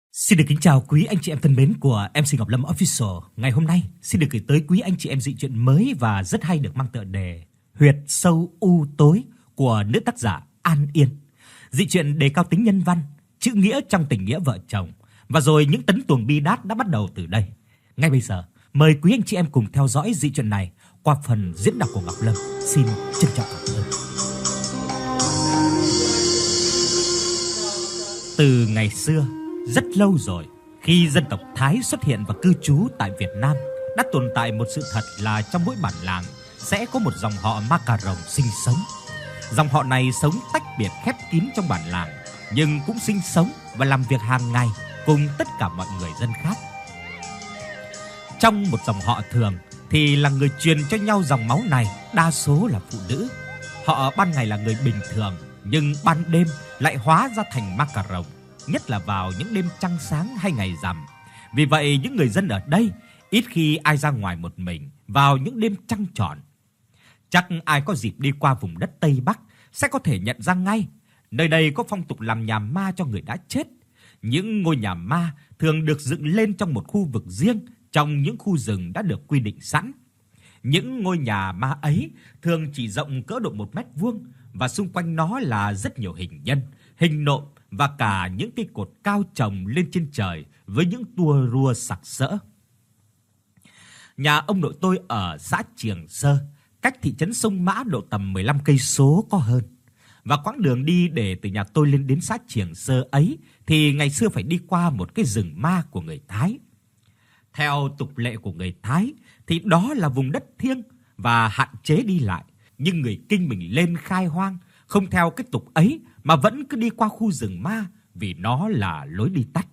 Xin được kính chào quý anh chị em thân mến của MC Ngọc Lâm Official. Ngày hôm nay xin được gửi tới quý anh chị em dị truyện mới và rất hay được mang tựa đề Huyệt sâu u tối của nữ tác giả An Yên. Dị truyện đề cao tính nhân văn, chữ nghĩa trong tình nghĩa vợ chồng. Và rồi những tấn tuồng bi đát đã bắt đầu từ đây. Ngay bây giờ, mời quý anh chị em cùng theo dõi dị truyện này qua phần diễn đọc của Ngọc Lâm. Xin trân trọng cảm ơn. Từ ngày xưa, rất lâu rồi, khi dân tộc Thái xuất hiện và cư trú tại Việt Nam, đã tồn tại một sự thật là trong mỗi bản làng sẽ có một dòng họ Ma Cà Rồng sinh sống. Dòng họ này sống tách biệt khép kín trong bản làng, nhưng cũng sinh sống và làm việc hàng ngày cùng tất cả mọi người dân khác. Trong một dòng họ thường thì là người truyền cho nhau dòng máu này đa số là phụ nữ. Họ ban ngày là người bình thường, nhưng ban đêm lại hóa ra thành Ma Cà Rồng, nhất là vào những đêm trăng sáng hay ngày rằm. Vì vậy những người dân ở đây ít khi ai ra ngoài một mình vào những đêm trăng tròn. Chắc ai có dịp đi qua vùng đất Tây Bắc sẽ có thể nhận ra ngay, nơi đây có phong tục làm nhà ma cho người đã chết. Những ngôi nhà ma thường được dựng lên trong một khu vực riêng trong những khu rừng đã được quy định sẵn. Những ngôi nhà ma ấy thường chỉ rộng cỡ độ 1 mét vuông và xung quanh nó là rất nhiều hình nhân, hình nộm và cả những cây cột cao chồng lên trên trời với những tua rua sặc sỡ. Nhà ông nội tôi ở xã Triềng Sơ, cách thị trấn Sông Mã độ tầm 15 cây số có hơn. Và quãng đường đi để từ nhà tôi lên đến xã Triềng Sơ ấy thì ngày xưa phải đi qua một cái rừng ma của người Thái. Theo tục lệ của người Thái thì đó là vùng đất thiêng và hạn chế đi lại, nhưng người Kinh mình lên khai hoang không theo cái tục ấy mà vẫn cứ đi qua khu rừng ma vì nó là lối đi tắt.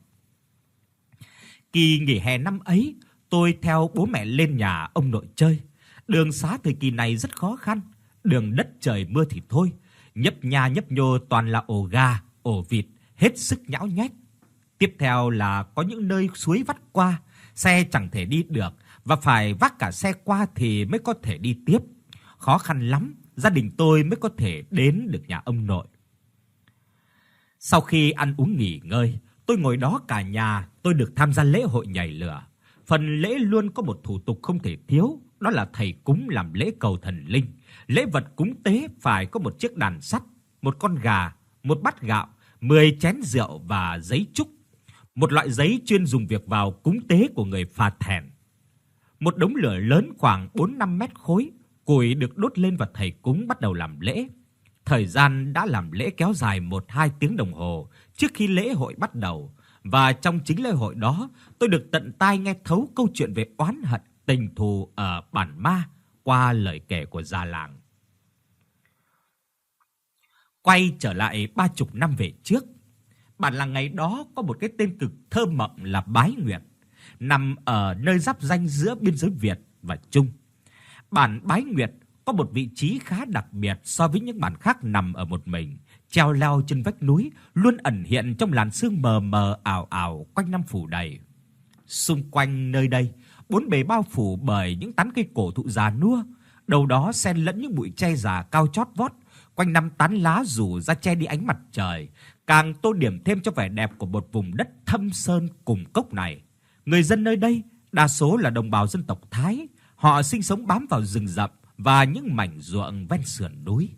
Kỳ nghỉ hè năm ấy, tôi theo bố mẹ lên nhà ông nội chơi. Đường xá thời kỳ này rất khó khăn, đường đất trời mưa thì thôi, nhấp nha nhấp nhô toàn là ổ gà, ổ vịt, hết sức nhão nhoét. Tiếp theo là có những nơi suối vắt qua, xe chẳng thể đi được và phải vác cả xe qua thì mới có thể đi tiếp. Khó khăn lắm, gia đình tôi mới có thể đến được nhà ông nội. Sau khi ăn uống nghỉ ngơi, tôi ngồi đó cả nhà, tôi được tham gia lễ hội nhảy lửa. Phần lễ luôn có một thủ tục không thể thiếu, đó là thầy cúng làm lễ cầu thần linh. Lễ vật cúng tế phải có một chiếc đàn sắt, một con gà, một bát gạo, 10 chén rượu và giấy trúc. Một loại giấy chuyên dùng việc vào cúng tế của người Phà Thèn. Một đống lửa lớn khoảng 4-5 mét khối, củi được đốt lên và thầy cúng bắt đầu làm lễ. Thời gian đã làm lễ kéo dài 1-2 tiếng đồng hồ trước khi lễ hội bắt đầu. Và trong chính lễ hội đó, tôi được tận tai nghe thấu câu chuyện về oán hận, tình thù ở bản ma qua lời kể của già làng. Quay trở lại 30 năm về trước, bản làng ngày đó có một cái tên cực thơ mộng là Bái Nguyệt, nằm ở nơi giáp ranh giữa biên giới Việt và Trung. Bản Bái Nguyệt có một vị trí khá đặc biệt so với những bản khác nằm ở một mình, treo leo trên vách núi, luôn ẩn hiện trong làn sương mờ mờ ảo ảo quanh năm phủ đầy. Xung quanh nơi đây, bốn bề bao phủ bởi những tán cây cổ thụ già nua, đầu đó xen lẫn những bụi tre già cao chót vót, quanh năm tán lá rủ ra che đi ánh mặt trời, càng tô điểm thêm cho vẻ đẹp của một vùng đất thâm sơn cùng cốc này. Người dân nơi đây đa số là đồng bào dân tộc Thái, họ sinh sống bám vào rừng rậm và những mảnh ruộng ven sườn núi.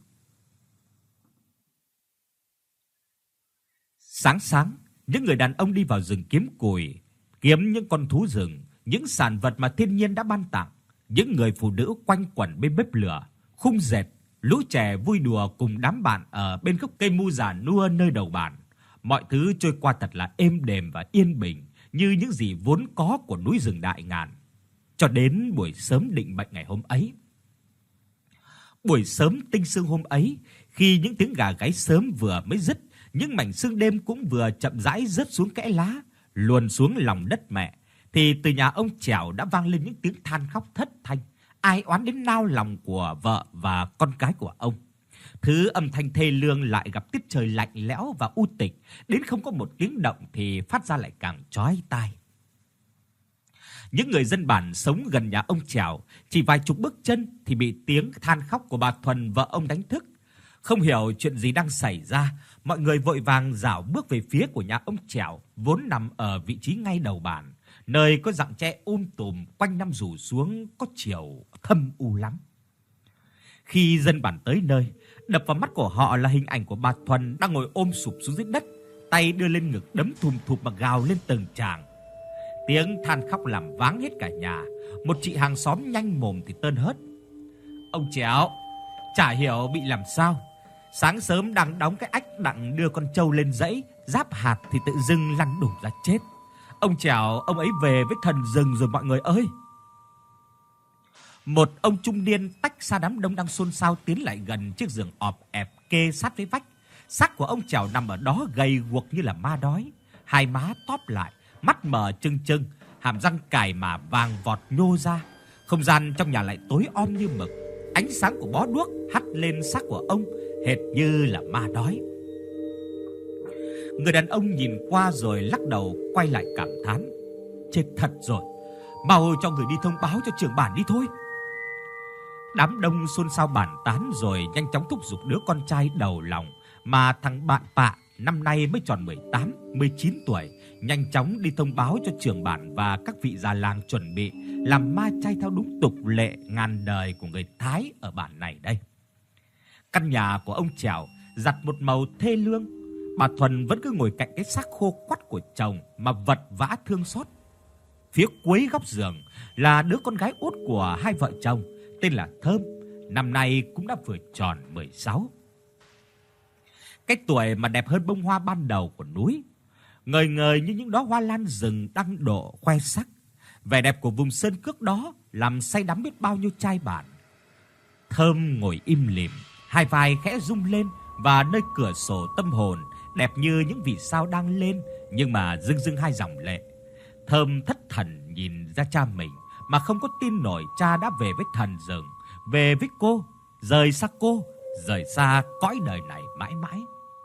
Sáng sáng, những người đàn ông đi vào rừng kiếm củi, kiếm những con thú rừng, những sản vật mà thiên nhiên đã ban tặng. Những người phụ nữ quanh quẩn bên bếp lửa, khung dệt, lũ trẻ vui đùa cùng đám bạn ở bên gốc cây mu già nua nơi đầu bản. Mọi thứ trôi qua thật là êm đềm và yên bình, như những gì vốn có của núi rừng Đại Ngàn. Cho đến buổi sớm định mệnh ngày hôm ấy. Buổi sớm tinh sương hôm ấy, khi những tiếng gà gáy sớm vừa mới dứt, những mảnh sương đêm cũng vừa chậm rãi rớt xuống kẽ lá, luồn xuống lòng đất mẹ, thì từ nhà ông Trẻo đã vang lên những tiếng than khóc thất thanh, ai oán đến nao lòng của vợ và con cái của ông. Thứ âm thanh thê lương lại gặp tiết trời lạnh lẽo và u tịch, đến không có một tiếng động thì phát ra lại càng chói tai. Những người dân bản sống gần nhà ông Trẻo chỉ vài chục bước chân thì bị tiếng than khóc của bà Thuần vợ ông đánh thức. Không hiểu chuyện gì đang xảy ra, mọi người vội vàng rảo bước về phía của nhà ông Trẻo, vốn nằm ở vị trí ngay đầu bản, nơi có rặng tre tùm quanh năm rủ xuống, có chiều thâm u lắm. Khi dân bản tới nơi, đập vào mắt của họ là hình ảnh của bà Thuần đang ngồi ôm sụp xuống dưới đất, tay đưa lên ngực đấm thùm thụp mà gào lên từng tràng. Tiếng than khóc làm váng hết cả nhà. Một chị hàng xóm nhanh mồm thì tơn hớt: "Ông Trẻo, chả hiểu bị làm sao, sáng sớm đang đóng cái ách đặng đưa con trâu lên dãy giáp hạt thì tự dưng lăn đùng ra chết. Ông Trẻo, ông ấy về với thần rừng rồi mọi người ơi." Một ông trung niên tách xa đám đông đang xôn xao tiến lại gần chiếc giường ọp ẹp kê sát với vách. Xác của ông Trẻo nằm ở đó gầy guộc như là ma đói, hai má tóp lại, mắt mở trừng trừng, hàm răng cài mà vàng vọt nhô ra. Không gian trong nhà lại tối om như mực, ánh sáng của bó đuốc hắt lên xác của ông hệt như là ma đói. Người đàn ông nhìn qua rồi lắc đầu quay lại cảm thán: "Chết thật rồi, mau cho người đi thông báo cho trưởng bản đi thôi." Đám đông xôn xao bàn tán rồi nhanh chóng thúc giục đứa con trai đầu lòng mà thằng bạn Pạ năm nay mới tròn 18, 19 tuổi, nhanh chóng đi thông báo cho trưởng bản và các vị già làng chuẩn bị làm ma chay theo đúng tục lệ ngàn đời của người Thái ở bản này đây. Căn nhà của ông Trẻo giặt một màu thê lương. Bà Thuần vẫn cứ ngồi cạnh cái xác khô quắt của chồng mà vật vã thương xót. Phía cuối góc giường là đứa con gái út của hai vợ chồng, tên là Thơm, năm nay cũng đã vừa tròn 16. Cái tuổi mà đẹp hơn bông hoa ban đầu của núi, ngời ngời như những đóa hoa lan rừng đăng độ khoe sắc. Vẻ đẹp của vùng sơn cước đó làm say đắm biết bao nhiêu trai bản. Thơm ngồi im lìm, hai vai khẽ rung lên và nơi cửa sổ tâm hồn đẹp như những vì sao đang lên nhưng mà rưng rưng hai dòng lệ. Thơm thất thần nhìn ra cha mình mà không có tin nổi cha đã về với thần rừng, về với cô, rời xa cõi đời này mãi mãi.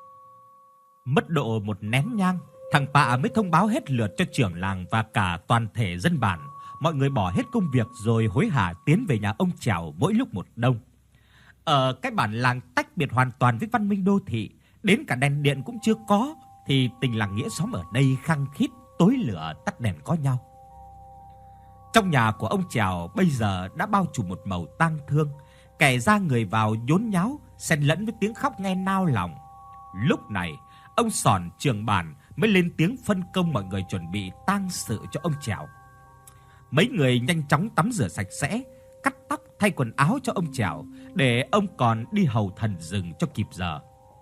Mất độ một nén nhang, thằng Pạ mới thông báo hết lượt cho trưởng làng và cả toàn thể dân bản. Mọi người bỏ hết công việc rồi hối hả tiến về nhà ông Trẻo mỗi lúc một đông. Ở cái bản làng tách biệt hoàn toàn với văn minh đô thị, đến cả đèn điện cũng chưa có, thì tình làng nghĩa xóm ở đây khăng khít, tối lửa tắt đèn có nhau. Trong nhà của ông Trẻo bây giờ đã bao trùm một màu tang thương, kẻ ra người vào nhốn nháo, xen lẫn với tiếng khóc nghe nao lòng. Lúc này, ông Sòn trưởng bản mới lên tiếng phân công mọi người chuẩn bị tang sự cho ông Trẻo. Mấy người nhanh chóng tắm rửa sạch sẽ, cắt tóc, thay quần áo cho ông Trẻo để ông còn đi hầu thần rừng cho kịp giờ.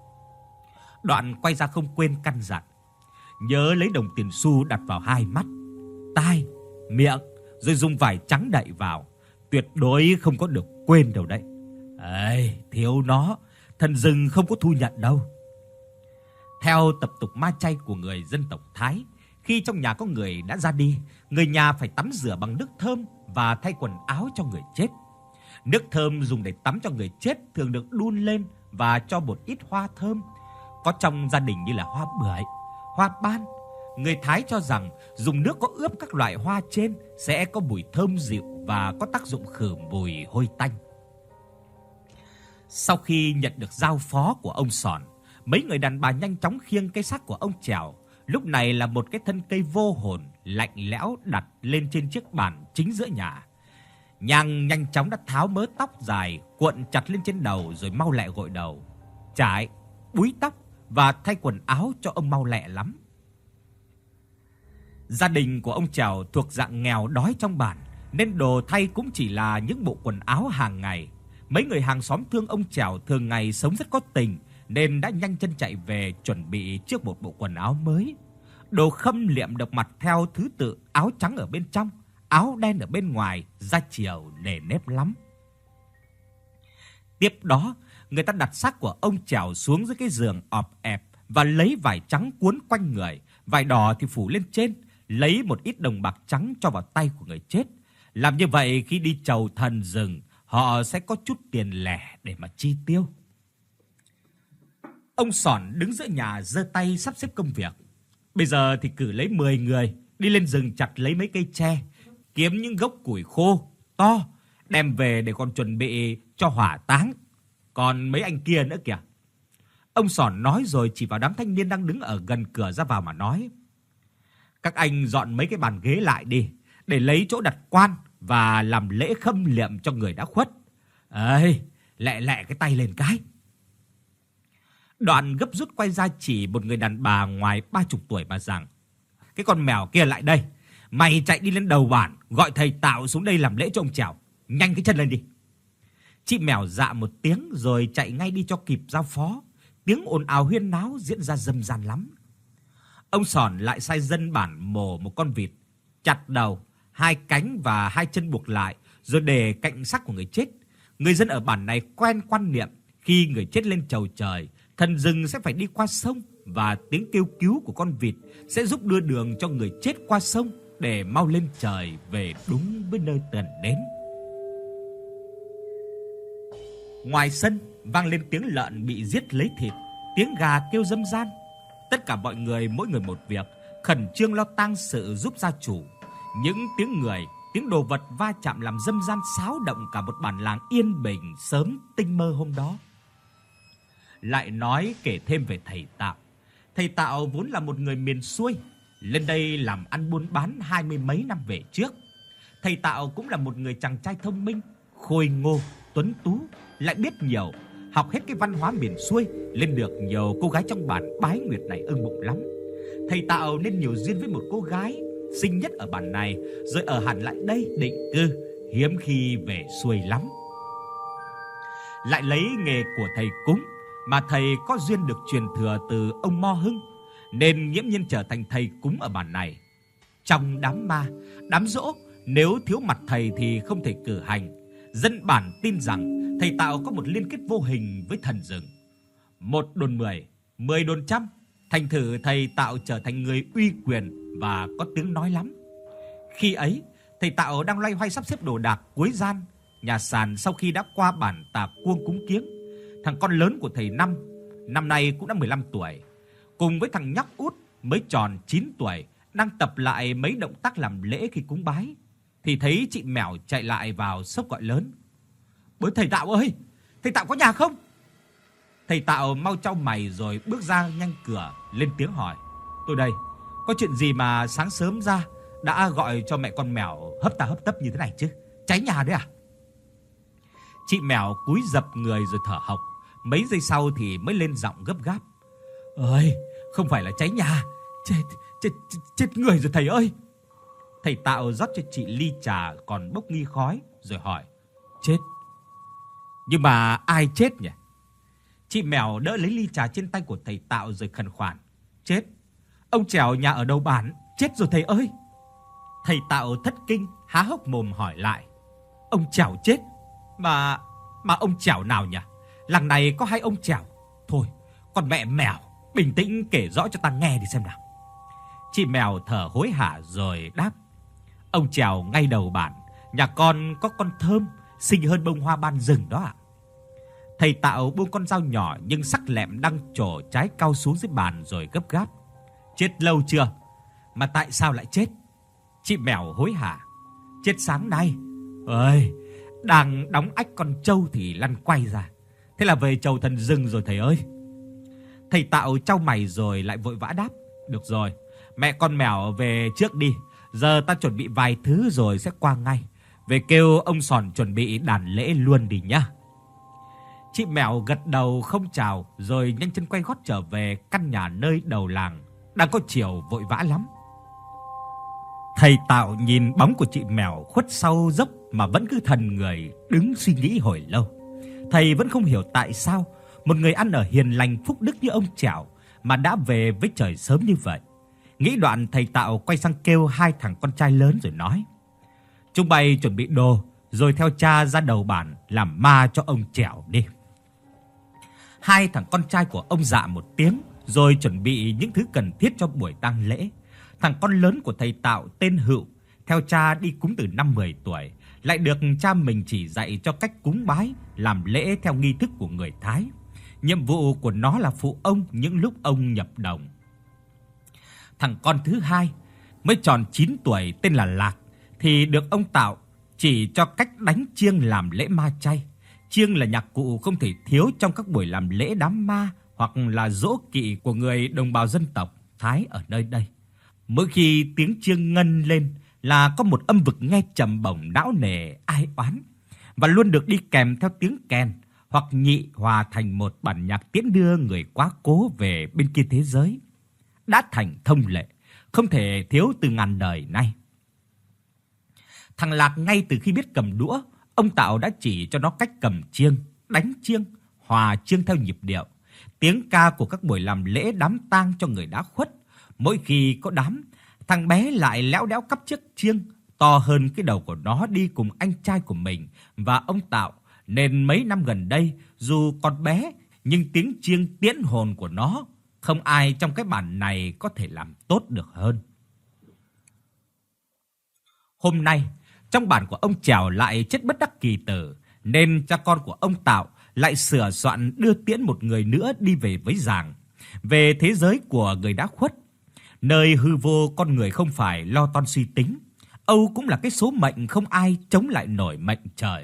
Đoạn quay ra không quên căn dặn: nhớ lấy đồng tiền xu đặt vào hai mắt, tai, miệng, rồi dùng vải trắng đậy vào, tuyệt đối không có được quên đâu đấy. Thiếu nó, thần rừng không có thu nhận đâu. Theo tập tục ma chay của người dân tộc Thái, khi trong nhà có người đã ra đi, người nhà phải tắm rửa bằng nước thơm và thay quần áo cho người chết. Nước thơm dùng để tắm cho người chết thường được đun lên và cho một ít hoa thơm, có trong gia đình như là hoa bưởi, hoa ban. Người Thái cho rằng dùng nước có ướp các loại hoa trên sẽ có mùi thơm dịu và có tác dụng khử mùi hôi tanh. Sau khi nhận được giao phó của ông Sòn, mấy người đàn bà nhanh chóng khiêng cái xác của ông Trẻo. Lúc này là một cái thân cây vô hồn lạnh lẽo đặt lên trên chiếc bàn chính giữa nhà. Nhang nhanh chóng đã tháo mớ tóc dài cuộn chặt lên trên đầu rồi mau lẹ gội đầu, chải, búi tóc và thay quần áo cho ông mau lẹ lắm. Gia đình của ông Trẻo thuộc dạng nghèo đói trong bản nên đồ thay cũng chỉ là những bộ quần áo hàng ngày. Mấy người hàng xóm thương ông Trẻo thường ngày sống rất có tình nên đã nhanh chân chạy về chuẩn bị trước một bộ quần áo mới. Đồ khâm liệm được mặc theo thứ tự, áo trắng ở bên trong, áo đen ở bên ngoài, da chiều nề nếp lắm. Tiếp đó, người ta đặt xác của ông Trẻo xuống dưới cái giường ọp ẹp và lấy vải trắng cuốn quanh người, vải đỏ thì phủ lên trên, lấy một ít đồng bạc trắng cho vào tay của người chết. Làm như vậy khi đi chầu thần rừng, họ sẽ có chút tiền lẻ để mà chi tiêu. Ông Sòn đứng giữa nhà giơ tay sắp xếp công việc. Bây giờ thì cử lấy 10 người đi lên rừng chặt lấy mấy cây tre, kiếm những gốc củi khô to, đem về để còn chuẩn bị cho hỏa táng. Còn mấy anh kia nữa kìa. Ông Sòn nói rồi chỉ vào đám thanh niên đang đứng ở gần cửa ra vào mà nói: "Các anh dọn mấy cái bàn ghế lại đi, để lấy chỗ đặt quan và làm lễ khâm liệm cho người đã khuất. Ấy, lẹ lẹ cái tay lên cái." Đoạn gấp rút quay ra chỉ một người đàn bà ngoài 30 tuổi mà rằng: "Cái con mèo kia lại đây, mày chạy đi lên đầu bản gọi thầy Tạo xuống đây làm lễ cho ông Trèo, nhanh cái chân lên đi." Chị mèo dạ một tiếng rồi chạy ngay đi cho kịp giao phó. Tiếng ồn ào huyên náo diễn ra râm ran lắm. Ông Sòn lại sai dân bản mổ một con vịt, chặt đầu, 2 cánh và 2 chân buộc lại rồi để cạnh xác của người chết. Người dân ở bản này quen quan niệm khi người chết lên chầu trời, thần rừng sẽ phải đi qua sông và tiếng kêu cứu của con vịt sẽ giúp đưa đường cho người chết qua sông để mau lên trời về đúng với nơi cần đến. Ngoài sân vang lên tiếng lợn bị giết lấy thịt, tiếng gà kêu râm ran. Tất cả mọi người mỗi người một việc, khẩn trương lo tang sự giúp gia chủ. Những tiếng người, tiếng đồ vật va chạm làm râm ran xáo động cả một bản làng yên bình sớm tinh mơ hôm đó. Lại nói kể thêm về thầy Tạo. Thầy Tạo vốn là một người miền xuôi, lên đây làm ăn buôn bán 20 mấy năm về trước. Thầy Tạo cũng là một người chàng trai thông minh, khôi ngô, tuấn tú, lại biết nhiều, học hết cái văn hóa miền xuôi, lên được nhiều cô gái trong bản Bái Nguyệt này ưng bụng lắm. Thầy Tạo nên nhiều duyên với một cô gái xinh nhất ở bản này, rồi ở hẳn lại đây định cư, hiếm khi về xuôi lắm. Lại lấy nghề của thầy cúng, mà thầy có duyên được truyền thừa từ ông Mo Hưng, nên nghiễm nhiên trở thành thầy cúng ở bản này. Trong đám ma, đám giỗ, nếu thiếu mặt thầy thì không thể cử hành. Dân bản tin rằng thầy Tạo có một liên kết vô hình với thần rừng. 1 đồn 10, 10 đồn trăm, thành thử thầy Tạo trở thành người uy quyền và có tiếng nói lắm. Khi ấy, thầy Tạo đang loay hoay sắp xếp đồ đạc cuối gian nhà sàn sau khi đã qua bản Tà Cuông cúng kiếng. Thằng con lớn của thầy năm nay cũng đã 15 tuổi, cùng với thằng nhóc út mới tròn 9 tuổi đang tập lại mấy động tác làm lễ khi cúng bái, thì thấy chị mèo chạy lại vào sốc gọi lớn: "Bố thầy Tạo ơi, thầy Tạo có nhà không?" Thầy Tạo mau chau mày rồi bước ra nhanh cửa lên tiếng hỏi: "Tôi đây, có chuyện gì mà sáng sớm ra đã gọi cho mẹ con mèo hấp tà hấp tấp như thế này chứ? Cháy nhà đấy à?" Chị mèo cúi dập người rồi thở hộc, mấy giây sau thì mới lên giọng gấp gáp: "Ơi, không phải là cháy nhà, chết người rồi thầy ơi." Thầy Tạo rót cho chị ly trà còn bốc nghi khói rồi hỏi: "Chết? Nhưng mà ai chết nhỉ?" Chị mèo đỡ lấy ly trà trên tay của thầy Tạo rồi khàn khoản: "Chết, ông Trèo nhà ở đầu bản chết rồi thầy ơi." Thầy Tạo thất kinh há hốc mồm hỏi lại: "Ông Trèo chết? Mà ông Trèo nào nhỉ? Làng này có 2 ông Trèo. Thôi, con mẹ mèo, bình tĩnh kể rõ cho ta nghe đi xem nào." Chị mèo thở hối hả rồi đáp: "Ông Trèo ngay đầu bản, nhà con có con thơm xinh hơn bông hoa ban rừng đó ạ." Thầy Tạo buông con dao nhỏ nhưng sắc lẹm đang trổ trái cau xuống dưới bàn rồi gấp gáp: "Chết lâu chưa? Mà tại sao lại chết?" Chị mèo hối hả: "Chết sáng nay. Ơi, đang đóng ách con trâu thì lăn quay ra. Thế là về chầu thần rừng rồi thầy ơi." Thầy Tạo chau mày rồi lại vội vã đáp: "Được rồi, mẹ con mèo về trước đi. Giờ ta chuẩn bị vài thứ rồi sẽ qua ngay. Về kêu ông Sòn chuẩn bị đàn lễ luôn đi nhá." Chị mèo gật đầu không chào rồi nhanh chân quay gót trở về căn nhà nơi đầu làng. Đang có chiều vội vã lắm. Thầy Tạo nhìn bóng của chị mèo khuất sau dốc mà vẫn cứ thần người đứng suy nghĩ hồi lâu. Thầy vẫn không hiểu tại sao một người ăn ở hiền lành phúc đức như ông Trèo mà đã về với trời sớm như vậy. Nghĩ đoạn thầy Tạo quay sang kêu 2 thằng con trai lớn rồi nói: "Chúng bay chuẩn bị đồ rồi theo cha ra đầu bản làm ma cho ông Trèo đi." 2 thằng con trai của ông dạ một tiếng rồi chuẩn bị những thứ cần thiết cho buổi tang lễ. Thằng con lớn của thầy Tạo tên Hựu, theo cha đi cúng từ năm 10 tuổi, lại được cha mình chỉ dạy cho cách cúng bái, làm lễ theo nghi thức của người Thái. Nhiệm vụ của nó là phụ ông những lúc ông nhập đồng. Thằng con thứ 2 mới tròn 9 tuổi tên là Lạc thì được ông Tạo chỉ cho cách đánh chiêng làm lễ ma chay. Chiêng là nhạc cụ không thể thiếu trong các buổi làm lễ đám ma hoặc là giỗ kỵ của người đồng bào dân tộc Thái ở nơi đây. Mỗi khi tiếng chiêng ngân lên là có một âm vực nghe trầm bổng não nề ai oán, và luôn được đi kèm theo tiếng kèn hoặc nhị hòa thành một bản nhạc tiễn đưa người quá cố về bên kia thế giới, đã thành thông lệ, không thể thiếu từ ngàn đời nay. Thằng Lạc ngay từ khi biết cầm đũa, ông Tạo đã chỉ cho nó cách cầm chiêng, đánh chiêng, hòa chiêng theo nhịp điệu. Tiếng ca của các buổi làm lễ đám tang cho người đã khuất, mỗi khi có đám, thằng bé lại léo đéo cắp chiếc chiêng to hơn cái đầu của nó đi cùng anh trai của mình và ông Tạo, nên mấy năm gần đây dù còn bé nhưng tiếng chiêng tiễn hồn của nó không ai trong cái bản này có thể làm tốt được hơn. Hôm nay, trong bản của ông Trèo lại chết bất đắc kỳ tử, nên cha con của ông Tạo lại sửa soạn đưa tiễn một người nữa đi về với giàng, về thế giới của người đã khuất, nơi hư vô con người không phải lo toan suy tính, âu cũng là cái số mệnh không ai chống lại nổi mệnh trời.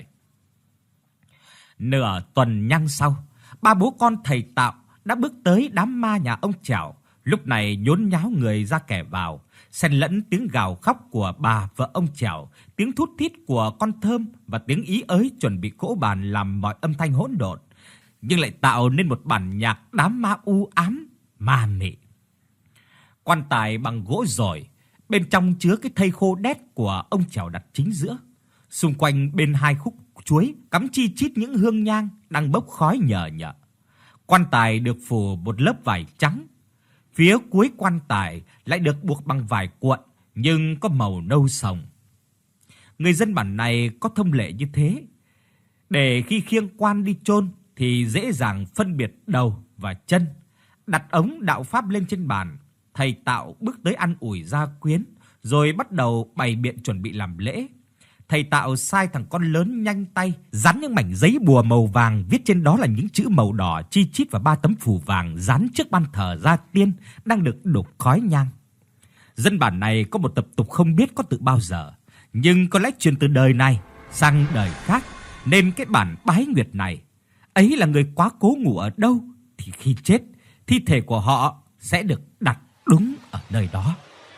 Nửa tuần nhang sau, ba bố con thầy Tạo đã bước tới đám ma nhà ông Trèo, lúc này nhốn nháo người ra kẻ vào, xen lẫn tiếng gào khóc của bà vợ ông Trèo, tiếng thút thít của con Thơm và tiếng ý ới chuẩn bị cỗ bàn làm mọi âm thanh hỗn độn, nhưng lại tạo nên một bản nhạc đám ma u ám, ma mị. Quan tài bằng gỗ dồi, bên trong chứa cái thây khô đét của ông Trèo đặt chính giữa. Xung quanh bên hai khúc chuối cắm chi chít những hương nhang đang bốc khói nhờ nhợ. Quan tài được phủ một lớp vải trắng. Phía cuối quan tài lại được buộc bằng vải cuộn nhưng có màu nâu sòng. Người dân bản này có thông lệ như thế, để khi khiêng quan đi chôn thì dễ dàng phân biệt đầu và chân. Đặt ống đạo pháp lên trên bàn, thầy Tạo bước tới ăn ủi gia quyến, rồi bắt đầu bày biện chuẩn bị làm lễ. Thầy Tạo sai thằng con lớn nhanh tay dán những mảnh giấy bùa màu vàng, viết trên đó là những chữ màu đỏ chi chít và 3 tấm phù vàng dán trước ban thờ gia tiên đang được đốt khói nhang. Dân bản này có một tập tục không biết có từ bao giờ, nhưng có lẽ truyền từ đời này sang đời khác, nên cái bản bái nguyệt này ấy là người quá cố ngủ ở đâu thì khi chết, thi thể của họ sẽ được đặt đúng ở nơi đó.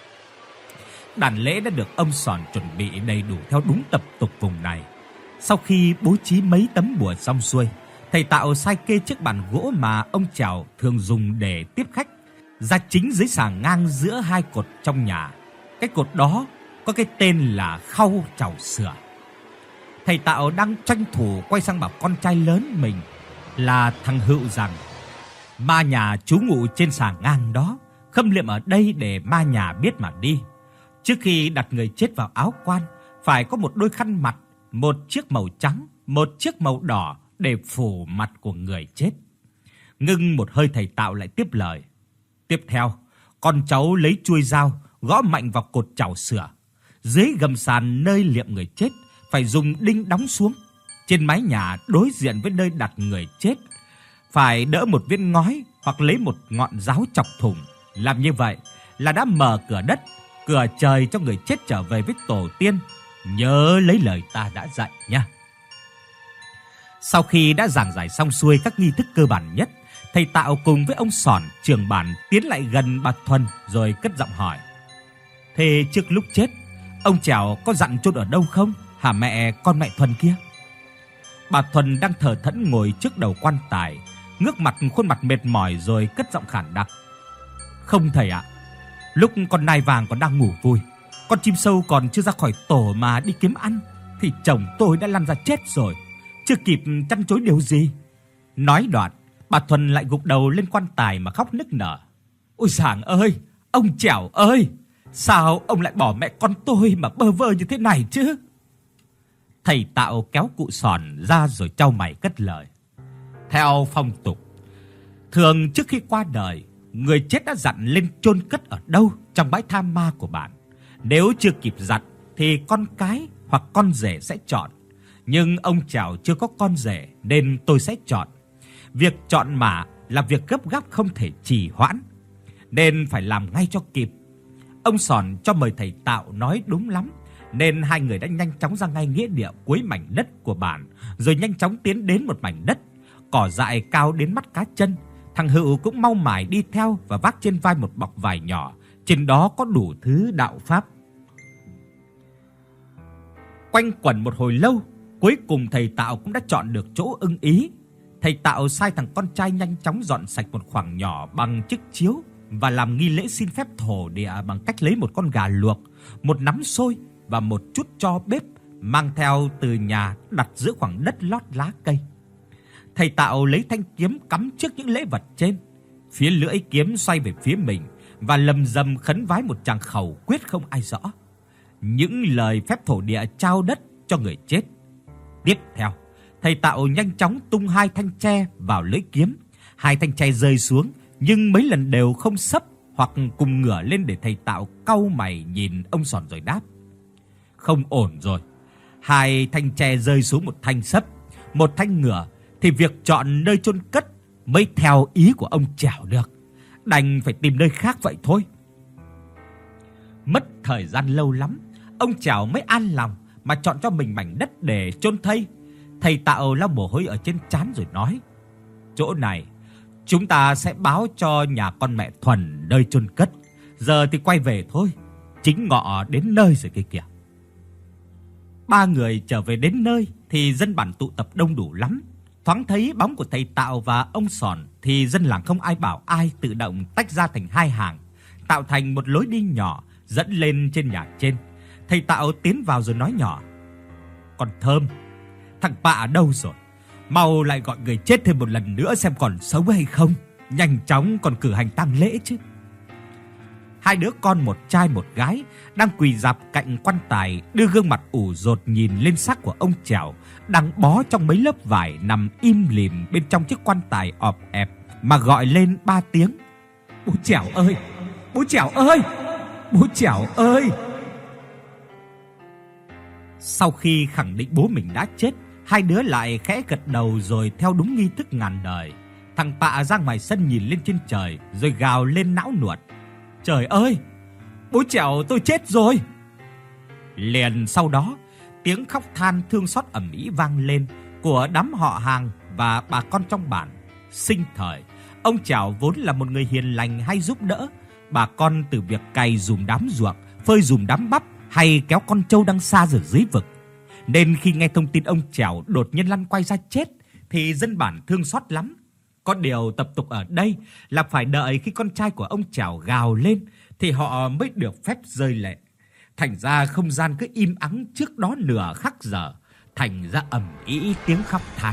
Đàn lễ đã được ông Sòn chuẩn bị đầy đủ theo đúng tập tục vùng này. Sau khi bố trí mấy tấm bùa xong xuôi, thầy Tạo sai kê chiếc bàn gỗ mà ông Trèo thường dùng để tiếp khách ra chính dưới sàng ngang giữa hai cột trong nhà. Cái cột đó có cái tên là khau chảo sửa. Thầy Tạo đang tranh thủ quay sang bảo con trai lớn mình là thằng Hựu rằng ma nhà trú ngụ trên sàng ngang đó, khâm liệm ở đây để ma nhà biết mà đi. Trước khi đặt người chết vào áo quan, phải có một đôi khăn mặt, một chiếc màu trắng, một chiếc màu đỏ để phủ mặt của người chết. Ngưng một hơi, thầy Tạo lại tiếp lời. Tiếp theo, con cháu lấy chuôi dao gõ mạnh vào cột chảo sửa. Dưới gầm sàn nơi liệm người chết phải dùng đinh đóng xuống. Trên mái nhà đối diện với nơi đặt người chết phải đỡ một viên ngói hoặc lấy một ngọn giáo chọc thủng. Làm như vậy là đã mở cửa đất, cửa trời cho người chết trở về với tổ tiên. Nhớ lấy lời ta đã dạy nha. Sau khi đã giảng giải xong xuôi các nghi thức cơ bản nhất, thầy Tạo cùng với ông Sòn trưởng bản tiến lại gần bà Thuần rồi cất giọng hỏi: Thế trước lúc chết, ông Trèo có dặn chôn ở đâu không hả mẹ con mẹ Thuần kia? Bà Thuần đang thờ thẫn ngồi trước đầu quan tài, ngước mặt khuôn mặt mệt mỏi rồi cất giọng khản đặc: Không thầy ạ. Lúc con nai vàng còn đang ngủ vui, con chim sâu còn chưa ra khỏi tổ mà đi kiếm ăn, thì chồng tôi đã lăn ra chết rồi, chưa kịp chăn chối điều gì. Nói đoạn, bà Thuần lại gục đầu lên quan tài mà khóc nức nở. Ôi giàng ơi, ông Trèo ơi, sao ông lại bỏ mẹ con tôi mà bơ vơ như thế này chứ? Thầy Tạo kéo cụ Sòn ra rồi chau mày cất lời. Theo phong tục, thường trước khi qua đời, người chết đã dặn lên chôn cất ở đâu trong bãi tha ma của bạn. Nếu chưa kịp dặn thì con cái hoặc con rể sẽ chọn. Nhưng ông Trèo chưa có con rể nên tôi sẽ chọn. Việc chọn mả là việc gấp gáp không thể trì hoãn, nên phải làm ngay cho kịp. Ông Sòn cho mời thầy Tạo nói đúng lắm, nên hai người đã nhanh chóng ra ngay nghĩa địa cuối mảnh đất của bản, rồi nhanh chóng tiến đến một mảnh đất cỏ dại cao đến mắt cá chân. Thằng Hựu cũng mau mải đi theo và vác trên vai một bọc vải nhỏ, trên đó có đủ thứ đạo pháp. Quanh quẩn một hồi lâu, cuối cùng thầy Tạo cũng đã chọn được chỗ ưng ý. Thầy Tạo sai thằng con trai nhanh chóng dọn sạch một khoảng nhỏ bằng chiếc chiếu và làm nghi lễ xin phép thổ địa bằng cách lấy một con gà luộc, một nắm xôi và một chút tro bếp mang theo từ nhà đặt giữa khoảng đất lót lá cây. Thầy Tạo lấy thanh kiếm cắm trước những lễ vật trên, phía lưỡi kiếm xoay về phía mình và lầm rầm khấn vái một tràng khẩu quyết không ai rõ, những lời phép thổ địa trao đất cho người chết. Tiếp theo, thầy Tạo nhanh chóng tung 2 thanh tre vào lưỡi kiếm. 2 thanh tre rơi xuống nhưng mấy lần đều không sấp hoặc cùng ngửa lên để thầy Tạo cau mày nhìn ông Sòn rồi đáp: "Không ổn rồi. 2 thanh tre rơi xuống, một thanh sấp, một thanh ngửa thì việc chọn nơi chôn cất mới theo ý của ông Trẻo được. Đành phải tìm nơi khác vậy thôi." Mất thời gian lâu lắm, ông Trẻo mới an lòng mà chọn cho mình mảnh đất để chôn thây. Thầy Tạo lau mồ hôi ở trên trán rồi nói: "Chỗ này chúng ta sẽ báo cho nhà con mẹ Thuần nơi chôn cất. Giờ thì quay về thôi, chính ngọ đến nơi rồi kia kìa." 3 người trở về đến nơi thì dân bản tụ tập đông đủ lắm. Thoáng thấy bóng của thầy Tạo và ông Sòn thì dân làng không ai bảo ai tự động tách ra thành 2 hàng, tạo thành một lối đi nhỏ dẫn lên trên nhà trên. Thầy Tạo tiến vào rồi nói nhỏ: "Con Thơm, thằng Bạ ở đâu rồi? Mau lại gọi người chết thêm một lần nữa xem còn sống hay không, nhanh chóng còn cử hành tang lễ chứ." 2 đứa con, một trai một gái, đang quỳ rạp cạnh quan tài, đưa gương mặt ủ rột nhìn lên xác của ông Trẻo đang bó trong mấy lớp vải nằm im lìm bên trong chiếc quan tài ọp ẹp mà gọi lên 3 tiếng: "Bố Trẻo ơi! Bố Trẻo ơi! Bố Trẻo ơi!" Sau khi khẳng định bố mình đã chết, 2 đứa lại khẽ gật đầu rồi theo đúng nghi thức ngàn đời. Thằng Bạ ra ngoài sân nhìn lên trên trời rồi gào lên não nuột: "Trời ơi! Bố Trẻo tôi chết rồi!" Liền sau đó, tiếng khóc than thương xót ầm ĩ vang lên của đám họ hàng và bà con trong bản. Sinh thời, ông Trẻo vốn là một người hiền lành hay giúp đỡ bà con từ việc cày giùm đám ruộng, phơi giùm đám bắp hay kéo con trâu đang xa ở dưới vực. Nên khi nghe thông tin ông Trẻo đột nhiên lăn quay ra chết thì dân bản thương xót lắm. Có điều tập tục ở đây là phải đợi khi con trai của ông Trẻo gào lên thì họ mới được phép rơi lệ. Thành ra không gian cứ im ắng trước đó nửa khắc giờ, thành ra ầm ĩ tiếng khóc than.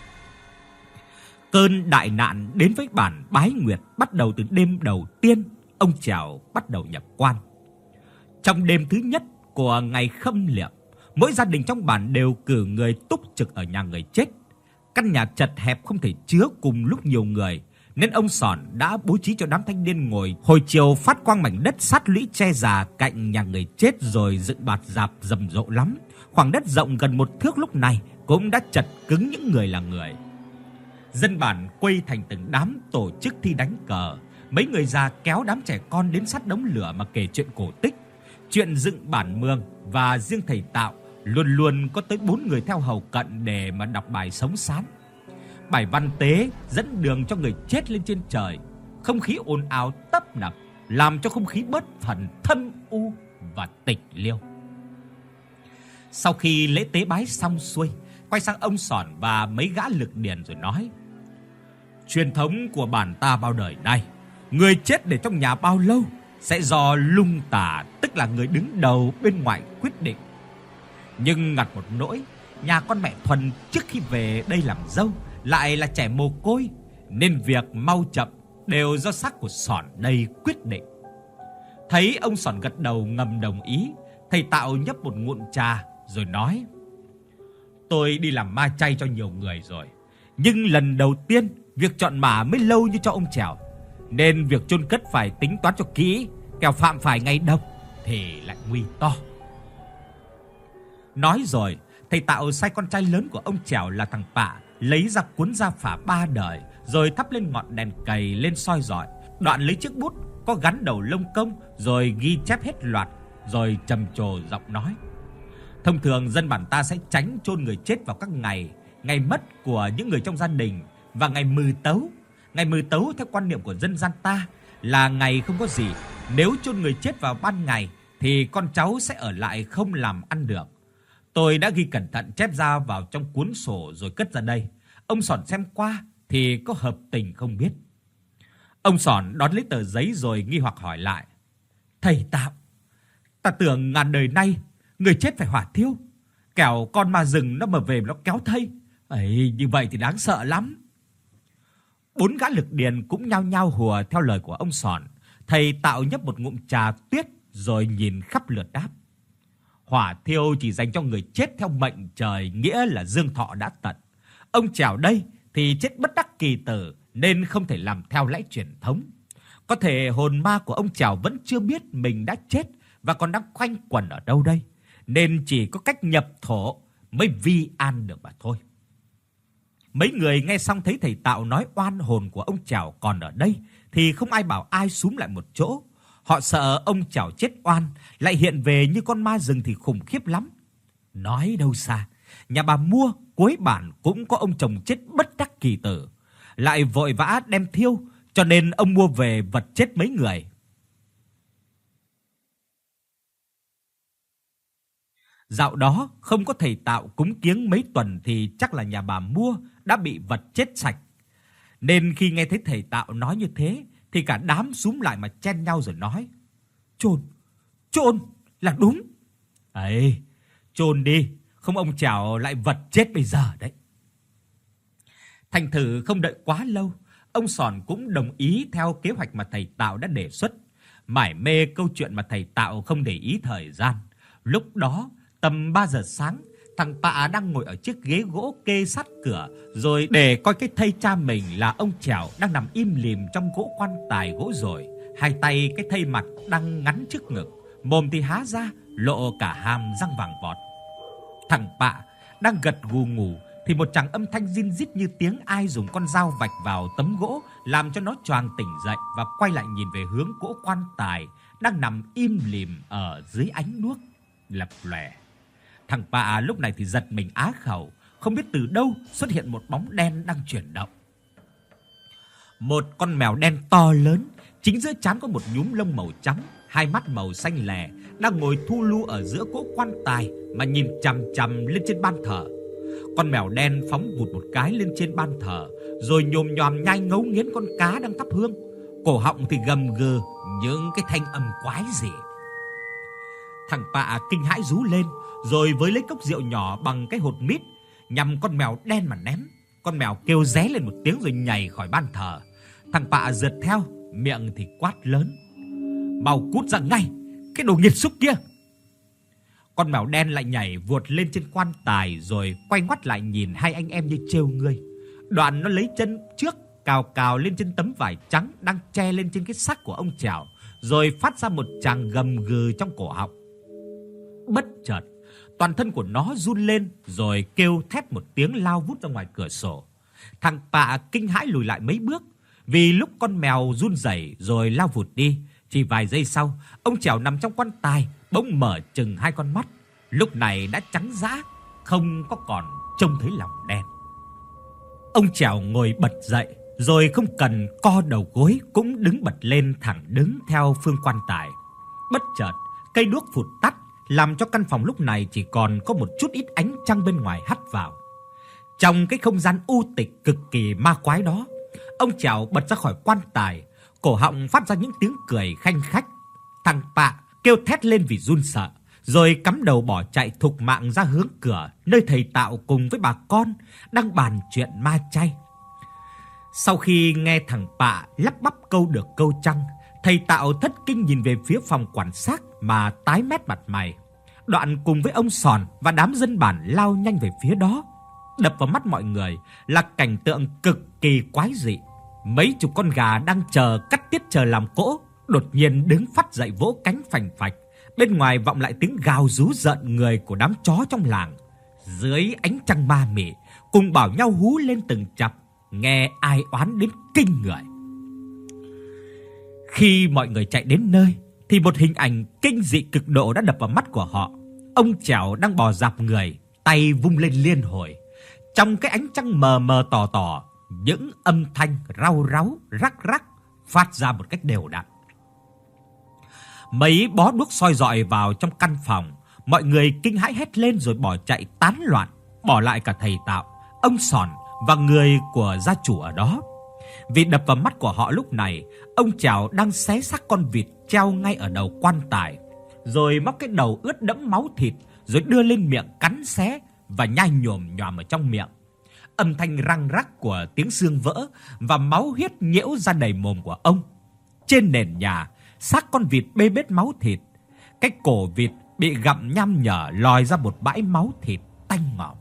Cơn đại nạn đến với bản Bái Nguyệt bắt đầu từ đêm đầu tiên ông Trẻo bắt đầu nhập quan. Trong đêm thứ nhất của ngày khâm liệm, mỗi gia đình trong bản đều cử người túc trực ở nhà người chết. Căn nhà chật hẹp không thể chứa cùng lúc nhiều người, nên ông Sòn đã bố trí cho đám thanh niên ngồi hồi chiều phát quang mảnh đất sát lũy tre già cạnh nhà người chết rồi dựng bạt rạp rầm rộ lắm. Khoảng đất rộng gần 1 thước lúc này cũng đã chật cứng những người là người. Dân bản quây thành từng đám tổ chức thi đánh cờ. Mấy người già kéo đám trẻ con đến sát đống lửa mà kể chuyện cổ tích, chuyện dựng bản mường, và riêng thầy Tạo luôn luôn có tới 4 người theo hầu cận để mà đọc bài sống sán. Bài văn tế dẫn đường cho người chết lên trên trời. Không khí ồn ào tấp nập làm cho không khí bớt phần thâm u và tịch liêu. Sau khi lễ tế bái xong xuôi, quay sang ông Sòn và mấy gã lực điền rồi nói: "Truyền thống của bản ta bao đời nay, người chết để trong nhà bao lâu sẽ do lung tả, tức là người đứng đầu bên ngoài quyết định. Nhưng ngặt một nỗi, nhà con mẹ Thuần trước khi về đây làm dâu lại là trẻ mồ côi, nên việc mau chậm đều do xác của Sòn đây quyết định." Thấy ông Sòn gật đầu ngầm đồng ý, thầy Tạo nhấp một ngụm trà rồi nói: "Tôi đi làm ma chay cho nhiều người rồi, nhưng lần đầu tiên việc chọn mả mới lâu như cho ông Trẻo, nên việc chôn cất phải tính toán cho kỹ, kẻo phạm phải ngày đông thì lại nguy to." Nói rồi, thầy Tạo sai con trai lớn của ông Trẻo là thằng Pạ lấy ra cuốn gia phả 3 đời, rồi thắp lên ngọn đèn cầy lên soi rọi, đoạn lấy chiếc bút có gắn đầu lông công rồi ghi chép hết loạt, rồi trầm trồ giọng nói: "Thông thường dân bản ta sẽ tránh chôn người chết vào các ngày mất của những người trong gia đình và ngày mừ tấu. Ngày Mười Tấu theo quan niệm của dân gian ta là ngày không có gì, nếu chôn người chết vào ban ngày thì con cháu sẽ ở lại không làm ăn được. Tôi đã ghi cẩn thận chép ra vào trong cuốn sổ rồi cất ra đây. Ông Sòn xem qua thì có hợp tình không biết. Ông Sòn đón lấy tờ giấy rồi nghi hoặc hỏi lại: "Thầy Tạo, ta tưởng ngàn đời nay người chết phải hỏa thiêu, kẻo con ma rừng nó mà về nó kéo thây. Ấy, như vậy thì đáng sợ lắm." Bốn gã lực điền cũng nhao nhao hùa theo lời của ông Sòn. Thầy Tạo nhấp một ngụm trà tuyết rồi nhìn khắp lượt đáp: "Hỏa thiêu chỉ dành cho người chết theo mệnh trời, nghĩa là dương thọ đã tận. Ông Trèo đây thì chết bất đắc kỳ tử nên không thể làm theo lẽ truyền thống. Có thể hồn ma của ông Trèo vẫn chưa biết mình đã chết và còn đang quanh quẩn ở đâu đây, nên chỉ có cách nhập thổ mới vi an được mà thôi." Mấy người nghe xong thấy thầy Tạo nói oan hồn của ông Trèo còn ở đây thì không ai bảo ai xúm lại một chỗ. Họ sợ ông Trèo chết oan lại hiện về như con ma rừng thì khủng khiếp lắm. Nói đâu xa, nhà bà Mua cuối bản cũng có ông chồng chết bất đắc kỳ tử, lại vội vã đem thiêu, cho nên ông mua về vật chết mấy người. Dạo đó không có thầy Tạo cúng kiếng mấy tuần thì chắc là nhà bà Mua đã bị vật chết sạch. Nên khi nghe thấy thầy Tạo nói như thế thì cả đám xúm lại mà chen nhau rồi nói: Chôn là đúng. Ấy, chôn đi, không ông Trèo lại vật chết bây giờ đấy." Thành thử không đợi quá lâu, ông Sòn cũng đồng ý theo kế hoạch mà thầy Tạo đã đề xuất. Mải mê câu chuyện mà thầy Tạo không để ý thời gian. Lúc đó tầm 3 giờ sáng, thằng Pạ đang ngồi ở chiếc ghế gỗ kê sát cửa rồi để coi cái thây cha mình là ông Trèo đang nằm im lìm trong gỗ quan tài gỗ rồi, hai tay cái thây mặt đang ngắn trước ngực, mồm thì há ra lộ cả hàm răng vàng vọt. Thằng Pạ đang gật gù ngủ thì một tràng âm thanh rin rít như tiếng ai dùng con dao vạch vào tấm gỗ làm cho nó choàng tỉnh dậy và quay lại nhìn về hướng gỗ quan tài đang nằm im lìm ở dưới ánh đuốc lập lòe. Thằng Pạ lúc này thì giật mình á khẩu, không biết từ đâu xuất hiện một bóng đen đang chuyển động. Một con mèo đen to lớn, chính giữa trán có một nhúm lông màu trắng, hai mắt màu xanh lè, đang ngồi thu lu ở giữa cỗ quan tài mà nhìn chằm chằm lên trên ban thờ. Con mèo đen phóng vụt một cái lên trên ban thờ, rồi nhồm nhòm nhai ngấu nghiến con cá đang thắp hương. Cổ họng thì gầm gừ những cái thanh âm quái dị. Thằng Pạ kinh hãi rú lên, rồi với lấy cốc rượu nhỏ bằng cái hột mít nhằm con mèo đen mà ném. Con mèo kêu ré lên một tiếng rồi nhảy khỏi ban thờ. Thằng Pạ rượt theo, miệng thì quát lớn: "Mau cút ra ngay, cái đồ nghiệt xúc kia!" Con mèo đen lại nhảy vụt lên trên quan tài rồi quay ngoắt lại nhìn hai anh em như trêu ngươi. Đoạn nó lấy chân trước cào cào lên trên tấm vải trắng đang che lên trên cái xác của ông Trèo, rồi phát ra một tràng gầm gừ trong cổ họng. Bất chợt, toàn thân của nó run lên rồi kêu thét một tiếng lao vút ra ngoài cửa sổ. Thằng Pạ kinh hãi lùi lại mấy bước, vì lúc con mèo run rẩy rồi lao vụt đi, chỉ vài giây sau, ông Trèo nằm trong quan tài bỗng mở chừng hai con mắt, lúc này đã trắng dã, không có còn trông thấy lòng đen. Ông Trèo ngồi bật dậy, rồi không cần co đầu gối cũng đứng bật lên thẳng đứng theo phương quan tài. Bất chợt, cây đuốc phụt tắt, làm cho căn phòng lúc này chỉ còn có một chút ít ánh trăng bên ngoài hắt vào. Trong cái không gian u tịch cực kỳ ma quái đó, ông Trèo bật ra khỏi quan tài, cổ họng phát ra những tiếng cười khanh khách. Thằng Pạ kêu thét lên vì run sợ, rồi cắm đầu bỏ chạy thục mạng ra hướng cửa nơi thầy Tạo cùng với bà con đang bàn chuyện ma chay. Sau khi nghe thằng Pạ lắp bắp câu được câu trăng, thầy Tạo thất kinh nhìn về phía phòng quản xác mà tái mét mặt mày. Đoạn cùng với ông Sòn và đám dân bản lao nhanh về phía đó. Đập vào mắt mọi người là cảnh tượng cực kỳ quái dị. Mấy chục con gà đang chờ cắt tiết chờ làm cỗ đột nhiên đứng phắt dậy vỗ cánh phành phạch. Bên ngoài vọng lại tiếng gào rú rợn người của đám chó trong làng. Dưới ánh trăng ma mị, cùng bảo nhau hú lên từng chặp, nghe ai oán đến kinh người. Khi mọi người chạy đến nơi thì một hình ảnh kinh dị cực độ đã đập vào mắt của họ. Ông Trèo đang bò dạp người, tay vung lên liên hồi. Trong cái ánh trăng mờ mờ tỏ tỏ, những âm thanh rau ráu, rắc rắc phát ra một cách đều đặn. Mấy bó đuốc soi rọi vào trong căn phòng, mọi người kinh hãi hét lên rồi bỏ chạy tán loạn, bỏ lại cả thầy Tạo, ông Sòn và người của gia chủ ở đó. Vì đập vào mắt của họ lúc này, ông Trảo đang xé xác con vịt treo ngay ở đầu quan tài, rồi móc cái đầu ướt đẫm máu thịt rồi đưa lên miệng cắn xé và nhai nhồm nhòm ở trong miệng. Âm thanh răng rắc của tiếng xương vỡ và máu huyết nhiễu ra đầy mồm của ông. Trên nền nhà, xác con vịt bê bết máu thịt, cái cổ vịt bị gặm nham nhở lòi ra một bãi máu thịt tanh ngòm.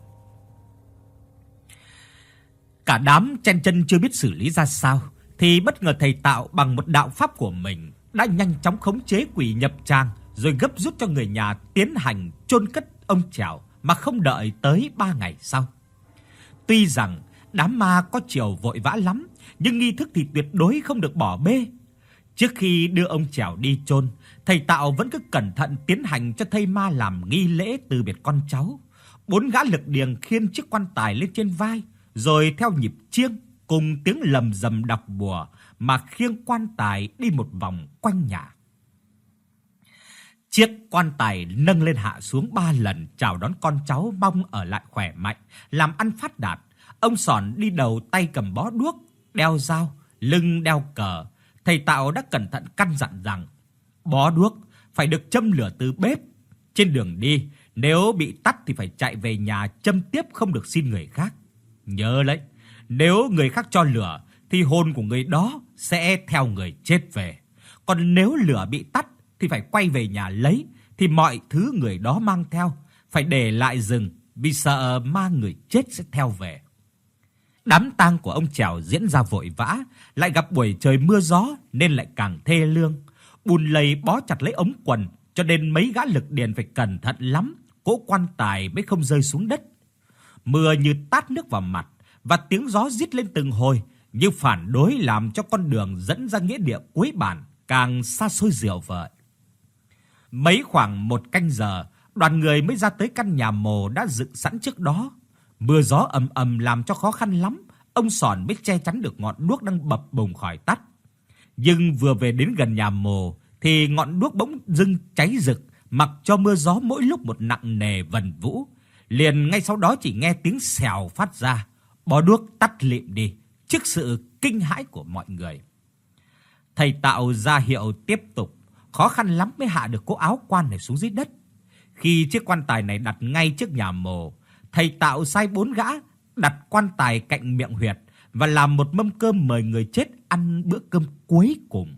Cả đám chen chân chưa biết xử lý ra sao thì bất ngờ thầy Tạo bằng một đạo pháp của mình đã nhanh chóng khống chế quỷ nhập tràng, rồi gấp rút cho người nhà tiến hành chôn cất ông Trảo mà không đợi tới 3 ngày sau. Tuy rằng đám ma có chiều vội vã lắm, nhưng nghi thức thì tuyệt đối không được bỏ bê. Trước khi đưa ông Trảo đi chôn, thầy Tạo vẫn cứ cẩn thận tiến hành cho thây ma làm nghi lễ từ biệt con cháu. 4 gã lực điềng khiêng chiếc quan tài lên trên vai, rồi theo nhịp chiêng cùng tiếng lầm rầm đọc bùa mà khiêng quan tài đi một vòng quanh nhà. Chiếc quan tài nâng lên hạ xuống 3 lần chào đón con cháu mong ở lại khỏe mạnh, làm ăn phát đạt. Ông Sòn đi đầu tay cầm bó đuốc, đeo dao, lưng đeo cờ. Thầy Tạo đã cẩn thận căn dặn rằng bó đuốc phải được châm lửa từ bếp. Trên đường đi, nếu bị tắt thì phải chạy về nhà châm tiếp, không được xin người khác. Nhớ lấy, nếu người khác cho lửa thì hồn của người đó sẽ theo người chết về. Còn nếu lửa bị tắt thì phải quay về nhà lấy, thì mọi thứ người đó mang theo phải để lại rừng, vì sợ ma người chết sẽ theo về. Đám tang của ông Trảo diễn ra vội vã, lại gặp buổi trời mưa gió nên lại càng thê lương. Bùn lầy bó chặt lấy ống quần, cho nên mấy gã lực điền phải cẩn thận lắm, cỗ quan tài mới không rơi xuống đất. Mưa như tát nước vào mặt và tiếng gió rít lên từng hồi, như phản đối làm cho con đường dẫn ra nghĩa địa cuối bản càng xa xôi diệu vời. Mấy khoảng 1 canh giờ, đoàn người mới ra tới căn nhà mồ đã dựng sẵn trước đó. Mưa gió ầm ầm làm cho khó khăn lắm, ông Sòn mới che chắn được ngọn đuốc đang bập bùng khỏi tắt. Nhưng vừa về đến gần nhà mồ thì ngọn đuốc bỗng dưng cháy rực, mặc cho mưa gió mỗi lúc một nặng nề vần vũ. Liền ngay sau đó chỉ nghe tiếng xèo phát ra, bó đuốc tắt lịm đi trước sự kinh hãi của mọi người. Thầy Tạo ra hiệu tiếp tục, khó khăn lắm mới hạ được cỗ áo quan này xuống dưới đất. Khi chiếc quan tài này đặt ngay trước nhà mồ, thầy Tạo sai 4 gã đặt quan tài cạnh miệng huyệt và làm một mâm cơm mời người chết ăn bữa cơm cuối cùng.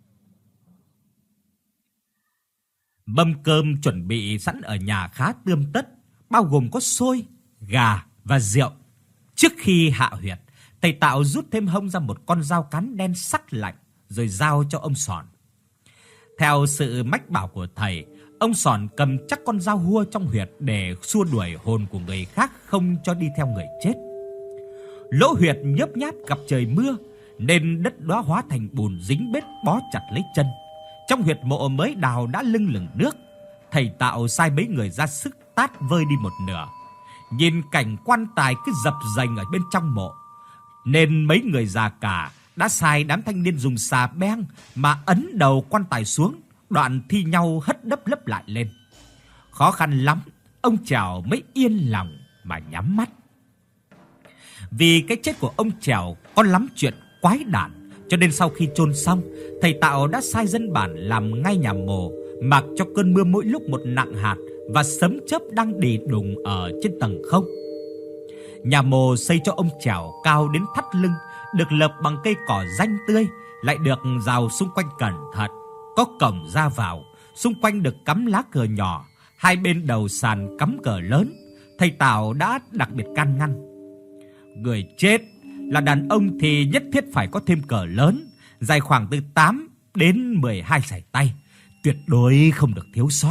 Mâm cơm chuẩn bị sẵn ở nhà khá tươm tất, bao gồm có xôi, gà và rượu. Trước khi hạ huyệt, thầy Tạo rút thêm hông ra một con dao cán đen sắc lạnh rồi giao cho ông Sòn. Theo sự mách bảo của thầy, ông Sòn cầm chắc con dao hua trong huyệt để xua đuổi hồn của người khác không cho đi theo người chết. Lỗ huyệt nhớp nháp gặp trời mưa nên đất đá hóa thành bùn dính bết bó chặt lấy chân. Trong huyệt mộ mới đào đã lưng lửng nước, thầy Tạo sai mấy người ra sức tát vơi đi một nửa. Nhìn cảnh quan tài cứ dập dềnh ở bên trong mộ, nên mấy người già cả đã sai đám thanh niên dùng xà beng mà ấn đầu quan tài xuống, đoạn thi nhau hất đấp lấp lại lên. Khó khăn lắm, ông Trảo mới yên lòng mà nhắm mắt. Vì cái chết của ông Trảo có lắm chuyện quái đản, cho nên sau khi chôn xong, thầy Tạo đã sai dân bản làm ngay nhà mồ, mặc cho cơn mưa mỗi lúc một nặng hạt và sấm chớp đang đì đùng ở trên tầng không. Nhà mồ xây cho ông Trảo cao đến thắt lưng, được lợp bằng cây cỏ ranh tươi, lại được rào xung quanh cẩn thận. Có cổng ra vào, xung quanh được cắm lá cờ nhỏ, hai bên đầu sàn cắm cờ lớn. Thầy Tạo đã đặc biệt can ngăn: người chết là đàn ông thì nhất thiết phải có thêm cờ lớn, dài khoảng từ 8 đến 12 sải tay, tuyệt đối không được thiếu sót.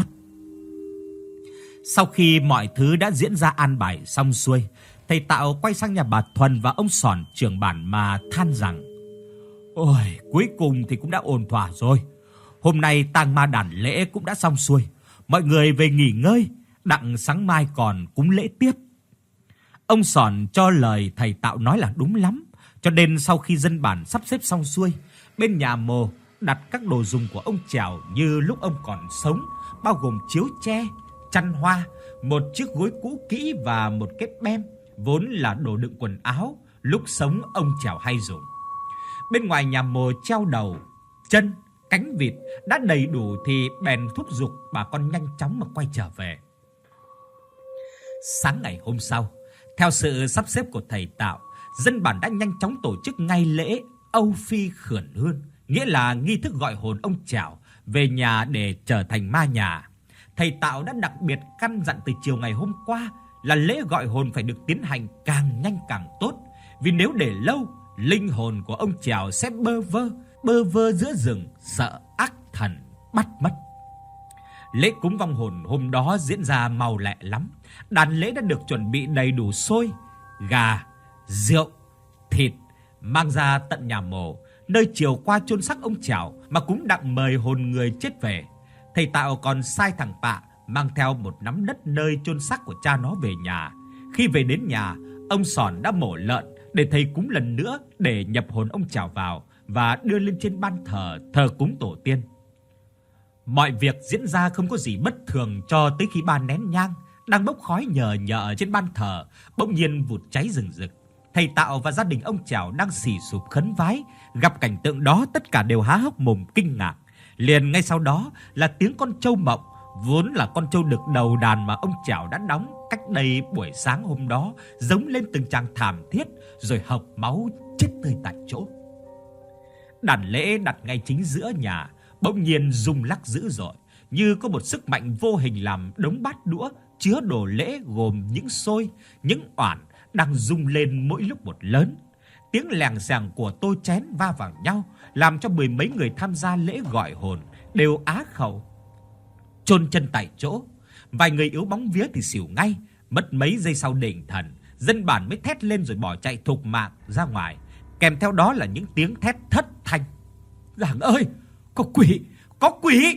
Sau khi mọi thứ đã diễn ra an bài xong xuôi, thầy Tạo quay sang nhà bà Thuần và ông Sòn trưởng bản mà than rằng: ôi, cuối cùng thì cũng đã ổn thỏa rồi. Hôm nay tang ma đàn lễ cũng đã xong xuôi, mọi người về nghỉ ngơi, đặng sáng mai còn cúng lễ tiếp. Ông Sòn cho lời thầy Tạo nói là đúng lắm, Cho nên sau khi dân bản sắp xếp xong xuôi, bên nhà mồ đặt các đồ dùng của ông Trảo như lúc ông còn sống, bao gồm chiếu tre, chăn hoa, một chiếc gối cũ kỹ và một cái bem vốn là đồ đựng quần áo lúc sống ông Trảo hay dùng. Bên ngoài nhà mồ treo đầu, chân, cánh vịt đã đầy đủ thì bèn thúc giục bà con nhanh chóng mà quay trở về. Sáng ngày hôm sau, theo sự sắp xếp của thầy Tạo, dân bản đã nhanh chóng tổ chức ngay lễ Âu Phi Khưởng Hương, nghĩa là nghi thức gọi hồn ông Trảo về nhà để trở thành ma nhà. Thầy Tạo đã đặc biệt căn dặn từ chiều ngày hôm qua là lễ gọi hồn phải được tiến hành càng nhanh càng tốt, vì nếu để lâu, linh hồn của ông Trảo sẽ bơ vơ giữa rừng, sợ ác thần bắt mất. Lễ cúng vong hồn hôm đó diễn ra mau lẹ lắm. Đàn lễ đã được chuẩn bị đầy đủ xôi, gà, rượu, thịt mang ra tận nhà mồ, nơi chiều qua chôn xác ông Trảo mà cũng đặng mời hồn người chết về. Thầy Tạo còn sai thằng Pạ mang theo một nắm đất nơi chôn xác của cha nó về nhà. Khi về đến nhà, ông Sòn đã mổ lợn để thầy cúng lần nữa để nhập hồn ông Trảo vào và đưa lên trên ban thờ cúng tổ tiên. Mọi việc diễn ra không có gì bất thường cho tới khi ba nén nhang đang bốc khói nhờ trên ban thờ bỗng nhiên vụt cháy rừng rực. Thầy Tạo và gia đình ông Trảo đang xì xụp khấn vái, gặp cảnh tượng đó tất cả đều há hốc mồm kinh ngạc. Liền ngay sau đó là tiếng con trâu mộng, vốn là con trâu đực đầu đàn mà ông Trảo đã đóng cách đây buổi sáng hôm đó, giống lên từng tràng thảm thiết rồi hộc máu chết tươi tại chỗ. Đàn lễ đặt ngay chính giữa nhà bỗng nhiên rung lắc dữ dội, như có một sức mạnh vô hình làm đống bát đũa chứa đồ lễ gồm những xôi, những oản đang rung lên mỗi lúc một lớn. Tiếng lèng xèng của tô chén va vào nhau làm cho mười mấy người tham gia lễ gọi hồn đều á khẩu, chôn chân tại chỗ. Vài người yếu bóng vía thì xỉu ngay. Mất mấy giây sau định thần, dân bản mới thét lên rồi bỏ chạy thục mạng ra ngoài, kèm theo đó là những tiếng thét thất thanh: "Giảng ơi, có quỷ, có quỷ!"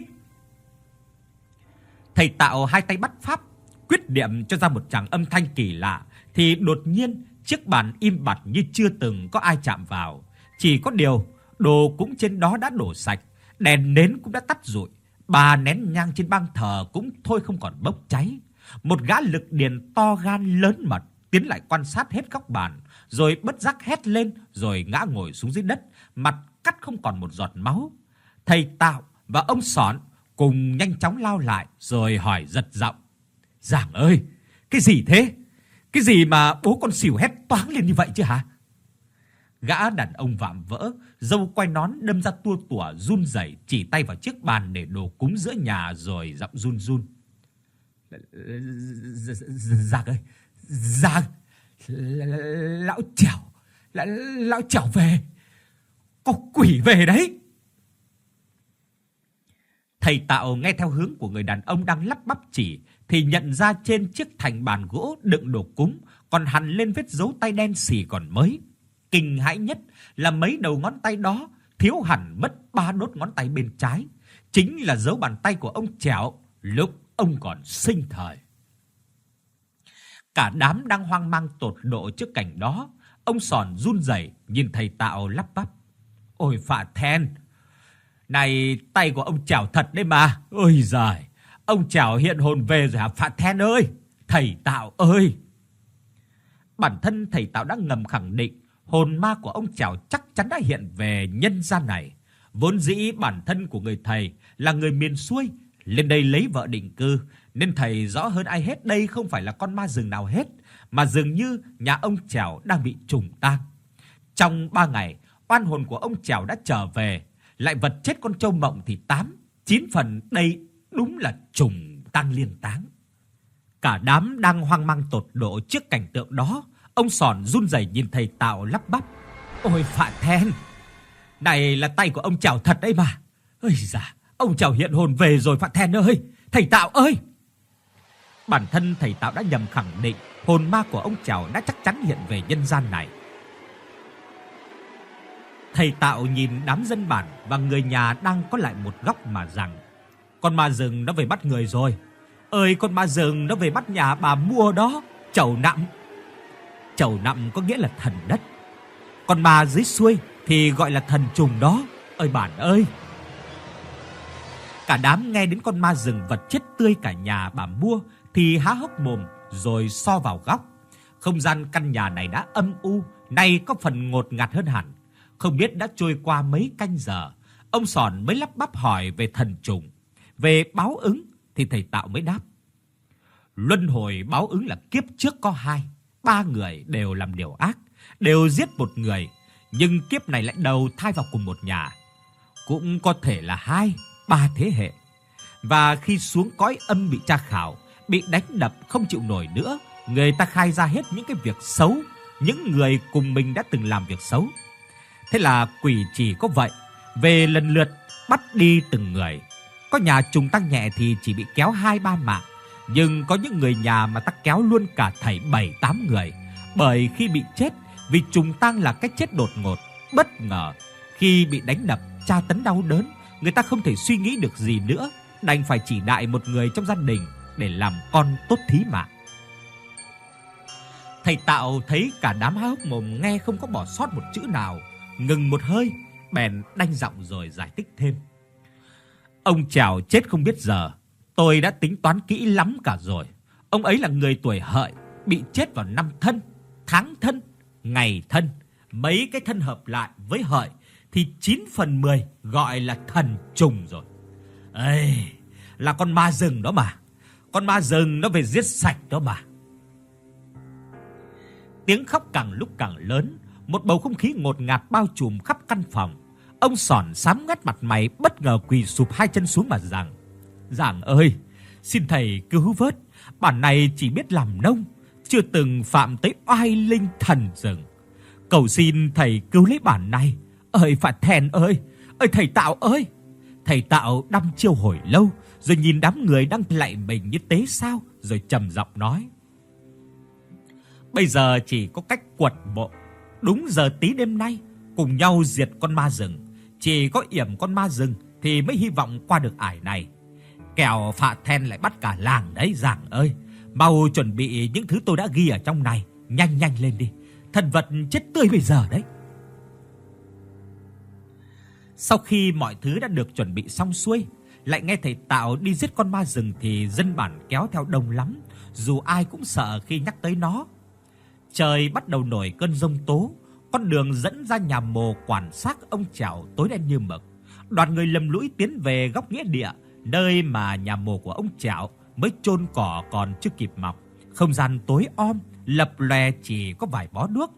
Thầy Tạo hai tay bắt pháp, quyết niệm cho ra một tràng âm thanh kỳ lạ thì đột nhiên chiếc bàn im bặt như chưa từng có ai chạm vào. Chỉ có điều, đồ cúng trên đó đã đổ sạch, đèn nến cũng đã tắt rụi, ba nén nhang trên ban thờ cũng thôi không còn bốc cháy. Một gã lực điền to gan lớn mật tiến lại quan sát hết góc bàn, rồi bất giác hét lên rồi ngã ngồi xuống dưới đất, mặt cắt không còn một giọt máu. Thầy Tạo và ông Sòn cùng nhanh chóng lao lại rồi hỏi giật giọng: "Giảng ơi, cái gì thế? Cái gì mà bố con xỉu hét toáng lên như vậy chứ hả?" Gã đàn ông vạm vỡ, râu quai nón đâm ra tua tủa run rẩy, chỉ tay vào chiếc bàn để đồ cúng giữa nhà rồi giọng run run: "Giảng ơi, Giảng, lão Trảo về, có quỷ về đấy." Thầy Tạo nghe theo hướng của người đàn ông đang lắp bắp chỉ thì nhận ra trên chiếc thành bàn gỗ đựng đồ cúng còn hằn lên vết dấu tay đen xì còn mới. Kinh hãi nhất là mấy đầu ngón tay đó thiếu hẳn mất 3 đốt ngón tay bên trái, chính là dấu bàn tay của ông Trảo lúc ông còn sinh thời. Cả đám đang hoang mang tột độ trước cảnh đó. Ông Sòn run rẩy nhìn thầy Tạo lắp bắp: "Ôi phạ then, này tay của ông Trảo thật đấy mà. Ôi giời, ông Trảo hiện hồn về rồi hả phạ then ơi, thầy Tạo ơi." Bản thân thầy Tạo đã ngầm khẳng định hồn ma của ông Trảo chắc chắn đã hiện về nhân gian này. Vốn dĩ bản thân của người thầy là người miền xuôi, lên đây lấy vợ định cư, nên thầy rõ hơn ai hết đây không phải là con ma rừng nào hết, mà dường như nhà ông Trảo đang bị trùng tang. Trong 3 ngày, oan hồn của ông Trảo đã trở về, lại vật chết con trâu mộng thì 8-9 phần đây đúng là trùng tang liên táng. Cả đám đang hoang mang tột độ trước cảnh tượng đó. Ông Sòn run rẩy nhìn thầy Tạo lắp bắp: "Ôi phạ then, này là tay của ông Trảo thật đấy mà. Ôi giời, ông Trảo hiện hồn về rồi phạ then ơi, thầy Tạo ơi." Bản thân thầy Tạo đã nhầm khẳng định hồn ma của ông Trảo đã chắc chắn hiện về nhân gian này. Thầy Tạo nhìn đám dân bản và người nhà đang có lại một góc mà rằng: "Con ma rừng nó về bắt người rồi. Ơi, con ma rừng nó về bắt nhà bà mua đó, Chầu Nặm." Chầu Nặm có nghĩa là thần đất. Còn ma dưới xuôi thì gọi là thần trùng đó. Ơi bản ơi! Cả đám nghe đến con ma rừng vật chết tươi cả nhà bà mua thì há hốc mồm rồi xo vào góc. Không gian căn nhà này đã âm u, nay có phần ngột ngạt hơn hẳn. Không biết đã trôi qua mấy canh giờ, ông Sòn mới lắp bắp hỏi về thần trùng. Về báo ứng thì thầy Tạo mới đáp: luân hồi báo ứng là kiếp trước có 2-3 người đều làm điều ác, đều giết một người, nhưng kiếp này lại đầu thai vào cùng một nhà. Cũng có thể là 2-3 thế hệ. Và khi xuống cõi âm bị tra khảo, bị đánh đập không chịu nổi nữa, người ta khai ra hết những cái việc xấu những người cùng mình đã từng làm việc xấu. Thế là quỷ chỉ có vậy, về lần lượt bắt đi từng người. Có nhà trùng tăng nhẹ thì chỉ bị kéo 2-3 mạng, nhưng có những người nhà mà ta kéo luôn cả thảy 7-8 người. Bởi khi bị chết, vì trùng tăng là cái chết đột ngột, bất ngờ, khi bị đánh đập, tra tấn đau đớn, người ta không thể suy nghĩ được gì nữa, đành phải chỉ đại một người trong gia đình để làm con tốt thí mạng. Thầy Tạo thấy cả đám há hốc mồm nghe không có bỏ sót một chữ nào, ngừng một hơi, bèn đanh giọng rồi giải thích thêm: ông Trèo chết không biết giờ, tôi đã tính toán kỹ lắm cả rồi. Ông ấy là người tuổi Hợi, bị chết vào năm Thân, tháng Thân, ngày Thân. Mấy cái thân hợp lại với Hợi thì 9/10 gọi là thần trùng rồi. Ê, là con ma rừng đó mà. Con ma rừng nó về giết sạch đó mà. Tiếng khóc càng lúc càng lớn, một bầu không khí ngột ngạt bao trùm khắp căn phòng. Ông Sòn xám ngắt mặt mày, bất ngờ quỳ sụp 2 chân xuống mà rằng: Giảng ơi, xin thầy cứu vớt, bản này chỉ biết làm nông, chưa từng phạm tới oai linh thần rừng. Cầu xin thầy cứu lấy bản này. Ơi Phạt Thèn ơi, ơi thầy Tạo ơi. Thầy Tạo đăm chiêu hồi lâu, rồi nhìn đám người đang lạy mình như tế sao, rồi trầm giọng nói: bây giờ chỉ có cách quật mộ, đúng giờ tí đêm nay, cùng nhau diệt con ma rừng. Chỉ có yểm con ma rừng thì mới hy vọng qua được ải này. Kẻo Phạt Thèn lại bắt cả làng đấy Giảng ơi. Mau chuẩn bị những thứ tôi đã ghi ở trong này, nhanh nhanh lên đi. Thần vật chết tươi bây giờ đấy. Sau khi mọi thứ đã được chuẩn bị xong xuôi, lại nghe thầy Tạo đi giết con ma rừng thì dân bản kéo theo đông lắm, dù ai cũng sợ khi nhắc tới nó. Trời bắt đầu nổi cơn giông tố, con đường dẫn ra nhà mồ quản xác ông Trèo tối đen như mực. Đoàn người lầm lũi tiến về góc nghĩa địa, nơi mà nhà mồ của ông Trèo mới chôn cỏ còn chưa kịp mọc. Không gian tối om, lập lòe chỉ có vài bó đuốc.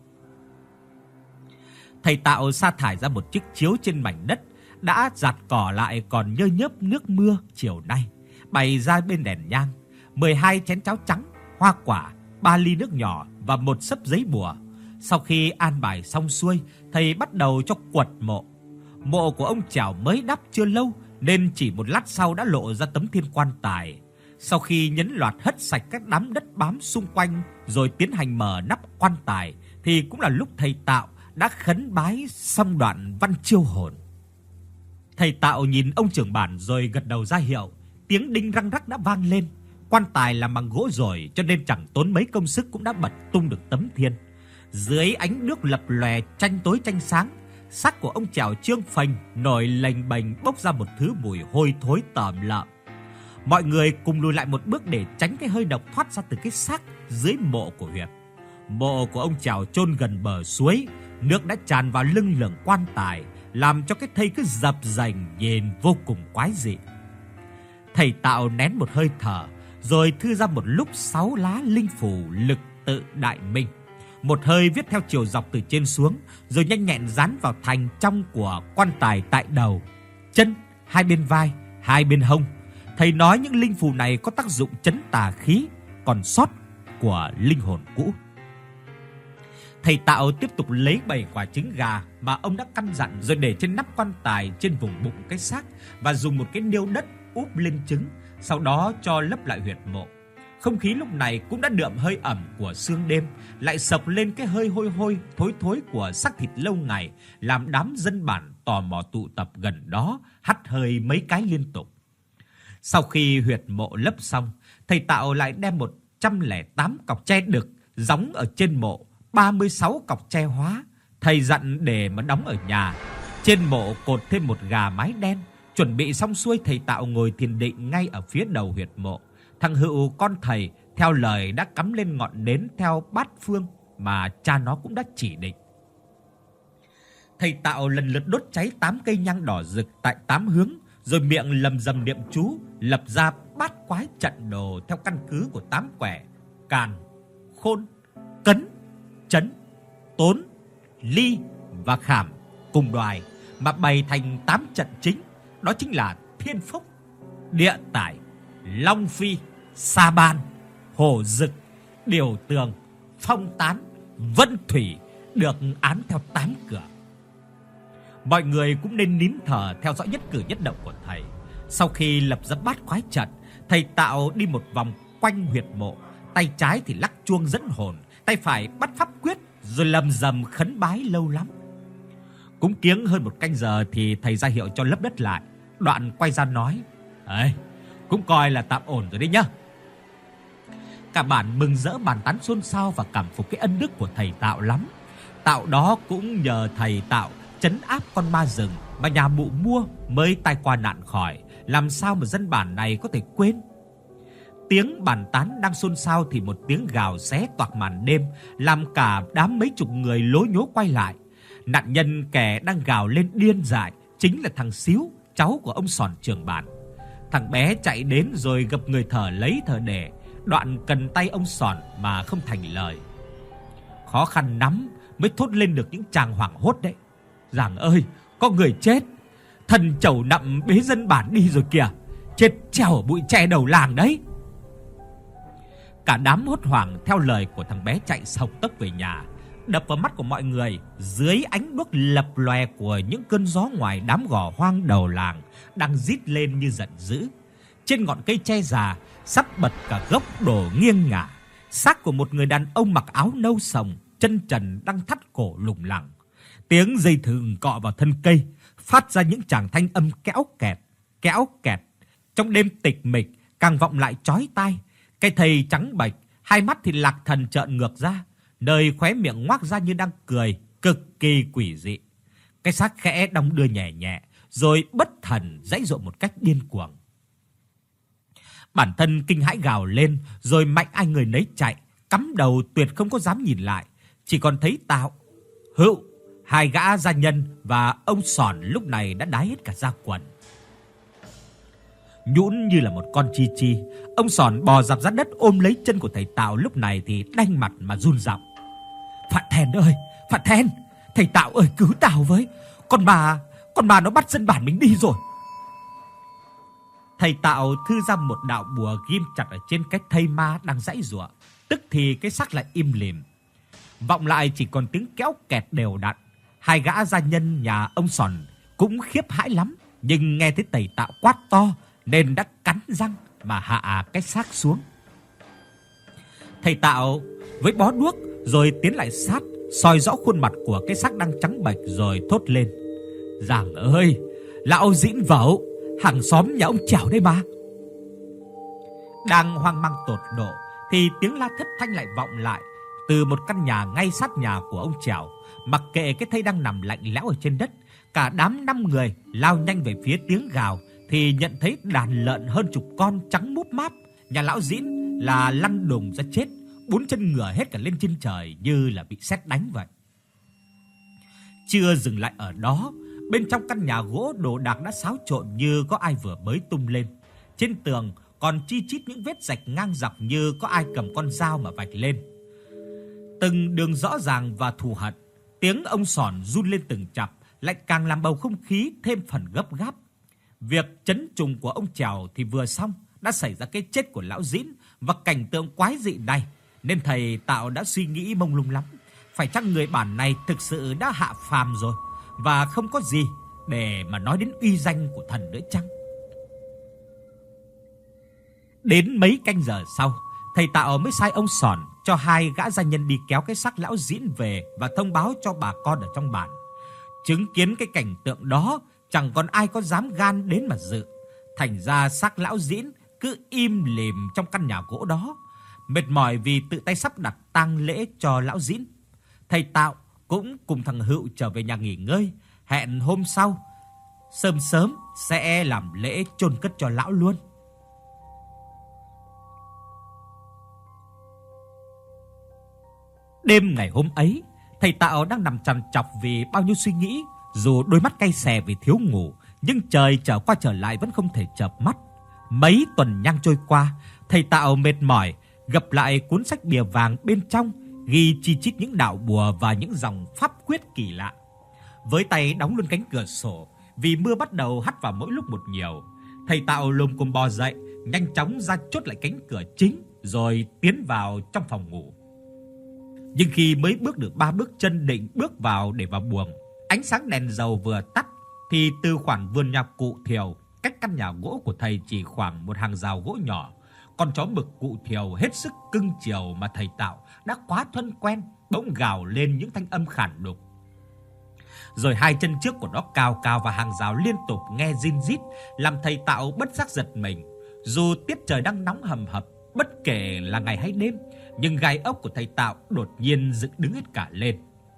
Thầy Tạo sa thải ra một chiếc chiếu trên mảnh đất đã giặt cỏ lại còn nhơ nhớp nước mưa chiều nay, bày ra bên đèn nhang, 12 chén cháo trắng, hoa quả, 3 ly nước nhỏ và một xấp giấy bùa. Sau khi an bài xong xuôi, thầy bắt đầu cho quật mộ. Mộ của ông Trèo mới đắp chưa lâu nên chỉ một lát sau đã lộ ra tấm thiên quan tài. Sau khi nhấn loạt hất sạch các đám đất bám xung quanh rồi tiến hành mở nắp quan tài thì cũng là lúc thầy Tạo đã khấn bái xong đoạn văn chiêu hồn. Thầy Tạo nhìn ông trưởng bản rồi gật đầu ra hiệu. Tiếng đinh răng rắc đã vang lên. Quan tài làm bằng gỗ rồi cho nên chẳng tốn mấy công sức cũng đã bật tung được tấm thiên. Dưới ánh nước lập lòe tranh tối tranh sáng, xác của ông Trèo trương phình nổi lềnh bềnh bốc ra một thứ mùi hôi thối tởm lợm. Mọi người cùng lùi lại một bước để tránh cái hơi độc thoát ra từ cái xác dưới mộ của Huyệt. Mộ của ông Trèo chôn gần bờ suối, nước đã tràn vào lưng lửng quan tài, làm cho cái thây cứ dập dềnh nhìn vô cùng quái dị. Thầy Tạo nén một hơi thở, rồi thư ra một lúc 6 lá linh phù lực tự đại minh. Một hơi viết theo chiều dọc từ trên xuống, rồi nhanh nhẹn dán vào thành trong của quan tài tại đầu, chân, hai bên vai, hai bên hông. Thầy nói những linh phù này có tác dụng trấn tà khí còn sót của linh hồn cũ. Thầy Tạo tiếp tục lấy 7 quả trứng gà mà ông đã căn dặn rồi để trên nắp quan tài trên vùng bụng cái xác và dùng một cái niêu đất úp lên trứng, sau đó cho lấp lại huyệt mộ. Không khí lúc này cũng đã đượm hơi ẩm của sương đêm, lại sộc lên cái hơi hôi hôi thối thối của xác thịt lâu ngày, làm đám dân bản tò mò tụ tập gần đó hắt hơi mấy cái liên tục. Sau khi huyệt mộ lấp xong, thầy Tạo lại đem 108 cọc tre đực gióng ở trên mộ, 36 cọc tre hóa, Thầy dặn để mà đóng ở nhà. Trên mộ cột thêm một gà mái đen. Chuẩn bị xong xuôi, thầy Tạo ngồi thiền định ngay ở phía đầu huyệt mộ. Thằng Hựu con thầy theo lời đã cắm lên ngọn nến theo bát phương mà cha nó cũng đã chỉ định. Thầy Tạo lần lượt đốt cháy 8 cây nhang đỏ rực tại 8 hướng, rồi miệng lầm rầm niệm chú, lập ra bát quái trận đồ theo căn cứ của 8 quẻ: Càn, Khôn, Cấn, Trấn, Tốn, Ly và Khảm cùng đoài mà bày thành 8 trận chính, đó chính là Thiên Phúc, Địa Tải, Long Phi, Sa Ban, Hổ Dực, Điều Tường, Phong Tán, Vân Thủy, được án theo 8 cửa. Mọi người cũng nên nín thở theo dõi nhất cử nhất động của thầy. Sau khi lập ra bát quái trận, thầy Tạo đi một vòng quanh huyệt mộ, tay trái thì lắc chuông dẫn hồn, tay phải bắt pháp quyết, rồi lầm rầm khấn bái lâu lắm. Cúng kiếng hơn 1 canh giờ thì thầy ra hiệu cho lấp đất lại, đoạn quay ra nói: "Ấy, cũng coi là tạm ổn rồi đấy nhá." Cả bản mừng rỡ bàn tán xôn xao và cảm phục cái ân đức của thầy Tạo lắm. Tạo đó cũng nhờ thầy Tạo trấn áp con ma rừng mà nhà mụ mua mới tai qua nạn khỏi, làm sao mà dân bản này có thể quên. Tiếng bàn tán đang xôn xao thì một tiếng gào xé toạc màn đêm, làm cả đám mấy chục người lố nhố quay lại. Nạn nhân kẻ đang gào lên điên dại chính là thằng Xíu, cháu của ông Sòn trưởng bản. Thằng bé chạy đến rồi gập người thở lấy thở để, đoạn cần tay ông Sòn mà không thành lời. Khó khăn lắm mới thốt lên được những tràng hoảng hốt đấy: "Giàng ơi, có người chết, thần chầu nặm bế dân bản đi rồi kìa, chết treo ở bụi tre đầu làng đấy." Cả đám hốt hoảng theo lời của thằng bé chạy sộc tốc về nhà. Đập vào mắt của mọi người, dưới ánh đuốc lập lòe của những cơn gió ngoài đám gò hoang đầu làng đang rít lên như giận dữ. Trên ngọn cây tre già sắp bật cả gốc đổ nghiêng ngả, xác của một người đàn ông mặc áo nâu sồng, chân trần đang thắt cổ lủng lẳng. Tiếng dây thừng cọ vào thân cây phát ra những tràng thanh âm kéo kẹt. Trong đêm tịch mịch càng vọng lại chói tai. Cái thầy trắng bệch, hai mắt thì lạc thần trợn ngược ra, nơi khóe miệng ngoác ra như đang cười, cực kỳ quỷ dị. Cái xác khẽ đong đưa nhẹ nhẹ, rồi bất thần giãy giụa một cách điên cuồng. Bản thân kinh hãi gào lên, rồi mạnh ai người nấy chạy, cắm đầu tuyệt không có dám nhìn lại, chỉ còn thấy Tạo, Hựu, hai gã gia nhân và ông Sòn lúc này đã đái hết cả da quần. Nhũn như là một con chi chi, ông Sòn bò dạp ra đất ôm lấy chân của thầy Tạo, lúc này thì đanh mặt mà run giọng: "Phạn Thèn ơi, Phạn Thèn, thầy Tạo ơi cứu Tạo với, con bà nó bắt dân bản mình đi rồi." Thầy Tạo thư ra một đạo bùa ghim chặt ở trên cái thây ma đang giãy giụa, tức thì cái xác lại im lìm. Vọng lại chỉ còn tiếng kéo kẹt đều đặn. Hai gã gia nhân nhà ông Sòn cũng khiếp hãi lắm, nhưng nghe thấy thầy Tạo quát to nên đã cắn răng mà hạ cái xác xuống. Thầy Tạo với bó đuốc rồi tiến lại sát, soi rõ khuôn mặt của cái xác đang trắng bệch rồi thốt lên: "Giàng ơi, lão Dĩn Vẩu, hàng xóm nhà ông Trẻo đây mà." Đang hoang mang tột độ thì tiếng la thất thanh lại vọng lại từ một căn nhà ngay sát nhà của ông Trẻo. Mặc kệ cái thây đang nằm lạnh lẽo ở trên đất, cả đám 5 người lao nhanh về phía tiếng gào thì nhận thấy đàn lợn hơn chục con trắng múp máp nhà lão Dĩn là lăn đùng ra chết, 4 chân ngửa hết cả lên trên trời như là bị sét đánh vậy. Chưa dừng lại ở đó, bên trong căn nhà gỗ đồ đạc đã xáo trộn như có ai vừa bới tung lên. Trên tường còn chi chít những vết rạch ngang dọc như có ai cầm con dao mà vạch lên. Từng đường rõ ràng và thù hận. Tiếng ông Sòn run lên từng chập lại càng làm bầu không khí thêm phần gấp gáp. Việc trấn trùng của ông Trèo thì vừa xong, đã xảy ra cái chết của lão Dĩn và cảnh tượng quái dị này, nên thầy Tạo đã suy nghĩ mông lung lắm. Phải chăng người bản này thực sự đã hạ phàm rồi và không có gì để mà nói đến uy danh của thần nữa chăng? Đến mấy canh giờ sau, thầy Tạo mới sai ông Sòn cho hai gã gia nhân đi kéo cái xác lão Dĩn về và thông báo cho bà con ở trong bản. Chứng kiến cái cảnh tượng đó, chẳng còn ai có dám gan đến mà dự. Thành ra xác lão Dĩn cứ im lìm trong căn nhà gỗ đó, mệt mỏi vì tự tay sắp đặt tang lễ cho lão Dĩn. Thầy Tạo cũng cùng thằng Hựu trở về nhà nghỉ ngơi, hẹn hôm sau sớm sớm sẽ làm lễ chôn cất cho lão luôn. Đêm ngày hôm ấy, thầy Tạo đang nằm trằn trọc vì bao nhiêu suy nghĩ, dù đôi mắt cay xè vì thiếu ngủ, nhưng trời trở qua trở lại vẫn không thể chợp mắt. Mấy tuần nhang trôi qua, thầy Tạo mệt mỏi gập lại cuốn sách bìa vàng bên trong ghi chi chít những đạo bùa và những dòng pháp quyết kỳ lạ. Với tay đóng luôn cánh cửa sổ vì mưa bắt đầu hắt vào mỗi lúc một nhiều. Thầy Tạo lồm cồm bò dậy, nhanh chóng ra chốt lại cánh cửa chính rồi tiến vào trong phòng ngủ. Nhưng khi mới bước được 3 bước chân định bước vào để vào buồng, ánh sáng đèn dầu vừa tắt thì từ khoảng vườn nhà cụ Thiều, cách căn nhà gỗ của thầy chỉ khoảng một hàng rào gỗ nhỏ, con chó mực cụ Thiều hết sức cưng chiều mà thầy Tạo đã quá thân quen bỗng gào lên những thanh âm khản đục. Rồi hai chân trước của nó cào cào vào hàng rào liên tục nghe rin rít, làm thầy Tạo bất giác giật mình. Dù tiết trời đang nóng hầm hập, bất kể là ngày hay đêm, nhưng gai ốc của thầy Tạo đột nhiên dựng đứng hết cả lên.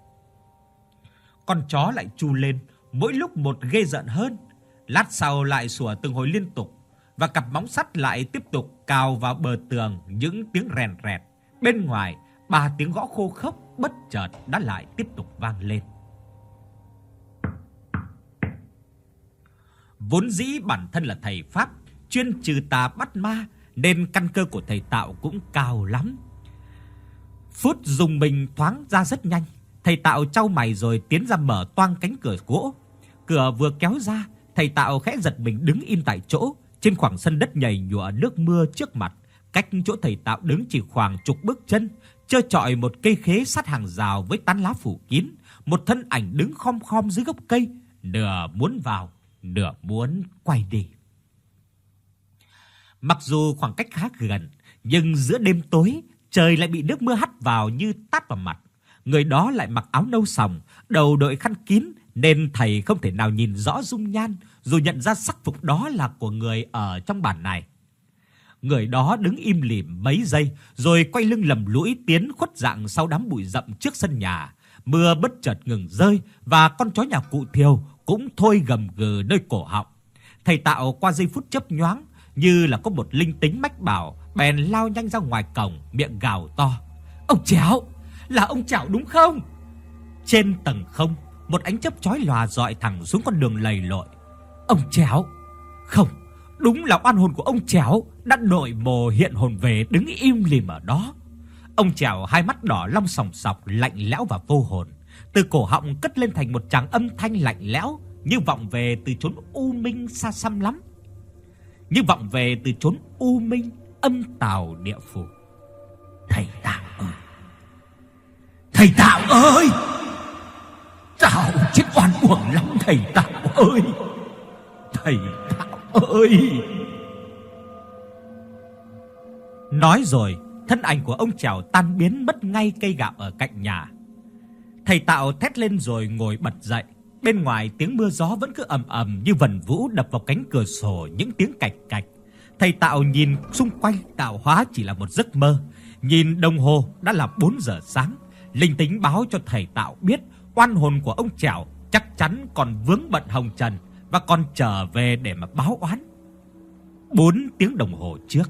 Con chó lại tru lên, mỗi lúc một ghê rợn hơn. Lát sau lại sủa từng hồi liên tục, và cặp móng sắt lại tiếp tục cào vào bờ tường những tiếng rèn rẹt. Bên ngoài, 3 tiếng gõ khô khốc bất chợt đã lại tiếp tục vang lên. Vốn dĩ bản thân là thầy pháp, chuyên trừ tà bắt ma, nên căn cơ của thầy Tạo cũng cao lắm. Phút dùng mình thoáng ra rất nhanh, thầy Tạo chau mày rồi tiến ra mở toang cánh cửa gỗ. Cửa vừa kéo ra, thầy Tạo khẽ giật mình đứng im tại chỗ, trên khoảng sân đất nhầy nhụa nước mưa trước mặt, cách chỗ thầy Tạo đứng chỉ khoảng chục bước chân, trơ trọi một cây khế sát hàng rào với tán lá phủ kín, một thân ảnh đứng khom khom dưới gốc cây, nửa muốn vào, nửa muốn quay đi. Mặc dù khoảng cách khá gần, nhưng giữa đêm tối, trời lại bị nước mưa hắt vào như tát vào mặt. Người đó lại mặc áo nâu sòng, đầu đội khăn kín, nên thầy không thể nào nhìn rõ dung nhan, dù nhận ra sắc phục đó là của người ở trong bản này. Người đó đứng im lìm mấy giây, rồi quay lưng lầm lũi tiến khuất dạng sau đám bụi rậm trước sân nhà. Mưa bất chợt ngừng rơi, và con chó nhà cụ Thiều cũng thôi gầm gừ nơi cổ họng. Thầy Tạo qua giây phút chớp nhoáng, như là có một linh tính mách bảo, bèn lao nhanh ra ngoài cổng, miệng gào to: "Ông Chảo, là ông Chảo đúng không?" Trên tầng không, một ánh chớp chói lòa rọi thẳng xuống con đường lầy lội. "Ông Chảo? Không, đúng là oan hồn của ông Chảo đã đội mồ hiện hồn về, đứng im lìm ở đó." Ông Chảo hai mắt đỏ long sòng sọc, lạnh lẽo và vô hồn. Từ cổ họng cất lên thành một tràng âm thanh lạnh lẽo, như vọng về từ chốn u minh xa xăm lắm, như vọng về từ chốn u minh âm tào địa phủ. "Thầy Tạo ơi! Thầy Tạo ơi! Tạo chết oan uổng lắm thầy Tạo ơi! Thầy Tạo ơi!" Nói rồi, thân ảnh của ông Chảo tan biến mất ngay cây gạo ở cạnh nhà. Thầy Tạo thét lên rồi ngồi bật dậy. Bên ngoài tiếng mưa gió vẫn cứ ầm ầm như vần vũ đập vào cánh cửa sổ những tiếng cạch cạch. Thầy Tạo nhìn xung quanh, tạo hóa chỉ là một giấc mơ. Nhìn đồng hồ đã là 4 giờ sáng. Linh tính báo cho thầy Tạo biết oan hồn của ông Chảo chắc chắn còn vướng bận hồng trần và còn trở về để mà báo oán. 4 tiếng đồng hồ trước.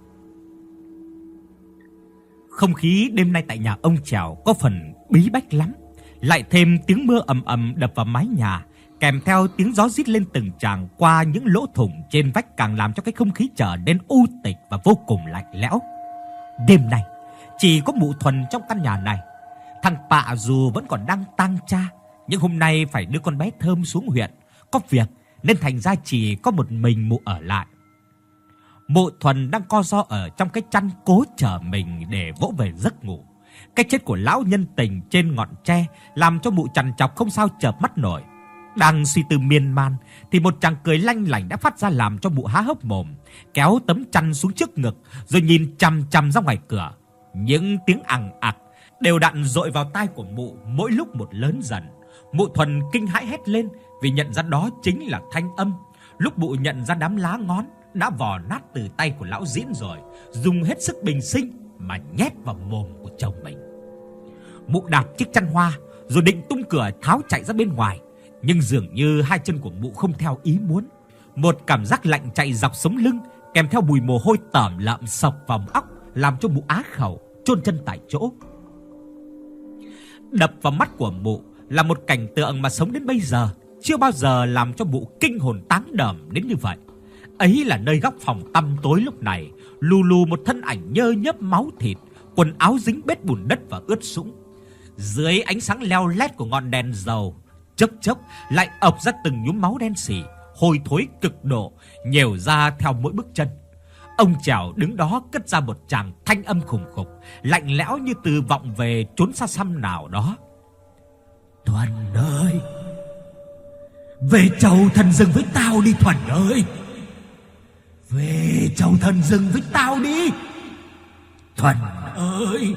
Không khí đêm nay tại nhà ông Chảo có phần bí bách lắm. Lại thêm tiếng mưa ầm ầm đập vào mái nhà, kèm theo tiếng gió rít lên từng tràng qua những lỗ thủng trên vách, càng làm cho cái không khí trở nên u tịch và vô cùng lạnh lẽo. Đêm nay chỉ có mụ Thuần trong căn nhà này. Thằng Pạ dù vẫn còn đang tang cha, nhưng hôm nay phải đưa con bé Thơm xuống huyện có việc, nên thành ra chỉ có một mình mụ ở lại. Mụ Thuần đang co ro ở trong cái chăn cố chờ mình để vỗ về giấc ngủ. Cái chết của lão nhân tình trên ngọn tre làm cho mụ trằn trọc không sao chợp mắt nổi. Đang suy tư miên man thì một tràng cười lanh lảnh đã phát ra làm cho mụ há hốc mồm, kéo tấm chăn xuống trước ngực rồi nhìn chằm chằm ra ngoài cửa. Những tiếng ằng ặc đều đặn dội vào tai của mụ mỗi lúc một lớn dần. Mụ Thuần kinh hãi hét lên vì nhận ra đó chính là thanh âm. Lúc mụ nhận ra đám lá ngón đã vò nát từ tay của lão Diễn rồi, dùng hết sức bình sinh mà nhét vào mồm của chồng mình. Mụ đạp chiếc chăn hoa rồi định tung cửa tháo chạy ra bên ngoài, nhưng dường như hai chân của mụ không theo ý muốn. Một cảm giác lạnh chạy dọc sống lưng kèm theo mùi mồ hôi tởm lợm xộc vào óc làm cho mụ á khẩu, chôn chân tại chỗ. Đập vào mắt của mụ là một cảnh tượng mà sống đến bây giờ chưa bao giờ làm cho mụ kinh hồn táng đờm đến như vậy. Ấy là nơi góc phòng tăm tối lúc này lù lù một thân ảnh nhơ nhớp máu thịt, quần áo dính bết bùn đất và ướt sũng. Dưới ánh sáng leo lét của ngọn đèn dầu, chốc chốc lại ập ra từng nhúm máu đen sì, hôi thối cực độ, nhèo ra theo mỗi bước chân. Ông Trèo đứng đó cất ra một tràng thanh âm khủng khục, lạnh lẽo như từ vọng về chốn xa xăm nào đó. Thuần ơi, về chầu thần rừng với tao đi Thuần ơi. Về chầu thần rừng với tao đi Thuần ơi.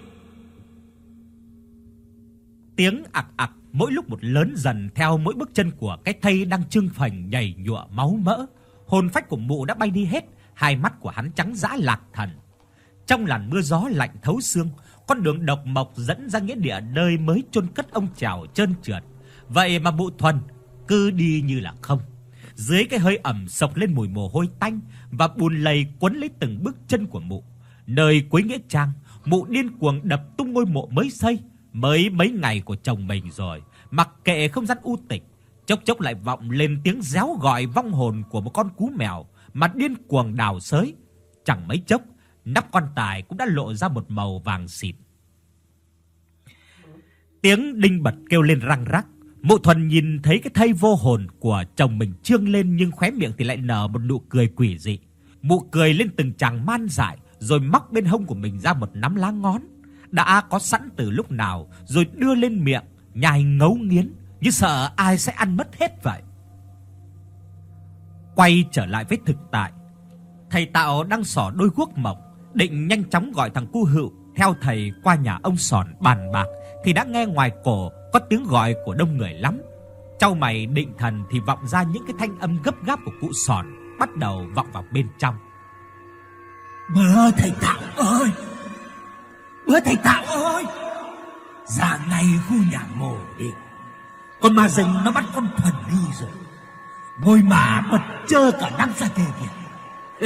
Tiếng ặc ặc mỗi lúc một lớn dần theo mỗi bước chân của cái thây đang trương phành nhảy nhụa máu mỡ. Hồn phách của mụ đã bay đi hết, hai mắt của hắn trắng dã lạc thần. Trong làn mưa gió lạnh thấu xương, con đường độc mộc dẫn ra nghĩa địa nơi mới chôn cất ông Trèo trơn trượt. Vậy mà mụ Thuần cứ đi như là không. Dưới cái hơi ẩm xộc lên mùi mồ hôi tanh và bùn lầy quấn lấy từng bước chân của mụ. Nơi cuối nghĩa trang, mụ điên cuồng đập tung ngôi mộ mới xây, mới mấy ngày của chồng mình rồi, mặc kệ không gian u tịch. Chốc chốc lại vọng lên tiếng réo gọi vong hồn của một con cú mèo mà điên cuồng đào xới. Chẳng mấy chốc, nắp quan tài cũng đã lộ ra một màu vàng xịt. Tiếng đinh bật kêu lên răng rắc. Mụ Thuần nhìn thấy cái thây vô hồn của chồng mình trương lên, nhưng khóe miệng thì lại nở một nụ cười quỷ dị. Mụ cười lên từng tràng man dại, rồi móc bên hông của mình ra một nắm lá ngón đã có sẵn từ lúc nào, rồi đưa lên miệng nhai ngấu nghiến như sợ ai sẽ ăn mất hết vậy. Quay trở lại với thực tại, thầy Tạo đang xỏ đôi guốc mộc, định nhanh chóng gọi thằng cu Hựu theo thầy qua nhà ông Sòn bàn bạc, thì đã nghe ngoài cổ có tiếng gọi của đông người lắm. Chau mày định thần thì vọng ra những cái thanh âm gấp gáp của cụ Sòn bắt đầu vọng vào bên trong. Bữa thầy Tạo ơi, bữa thầy Tạo ơi, ra ngay khu nhà mồ đi. Con ma rừng nó bắt con Thuần đi rồi. Ngôi mà bật trơ cả nắng ra kề kìa.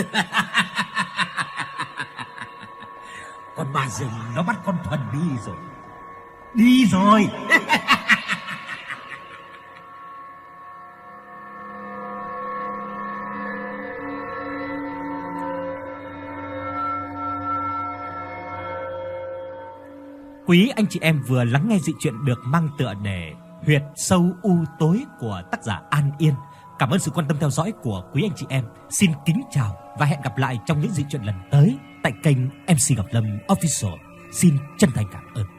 Con ma rừng nó bắt con Thuần đi rồi. Đi rồi. Quý anh chị em vừa lắng nghe dị truyện được mang tựa đề Huyệt sâu u tối của tác giả An Yên. Cảm ơn sự quan tâm theo dõi của quý anh chị em. Xin kính chào và hẹn gặp lại trong những dị truyện lần tới tại kênh MC Ngọc Lâm Official. Xin chân thành cảm ơn.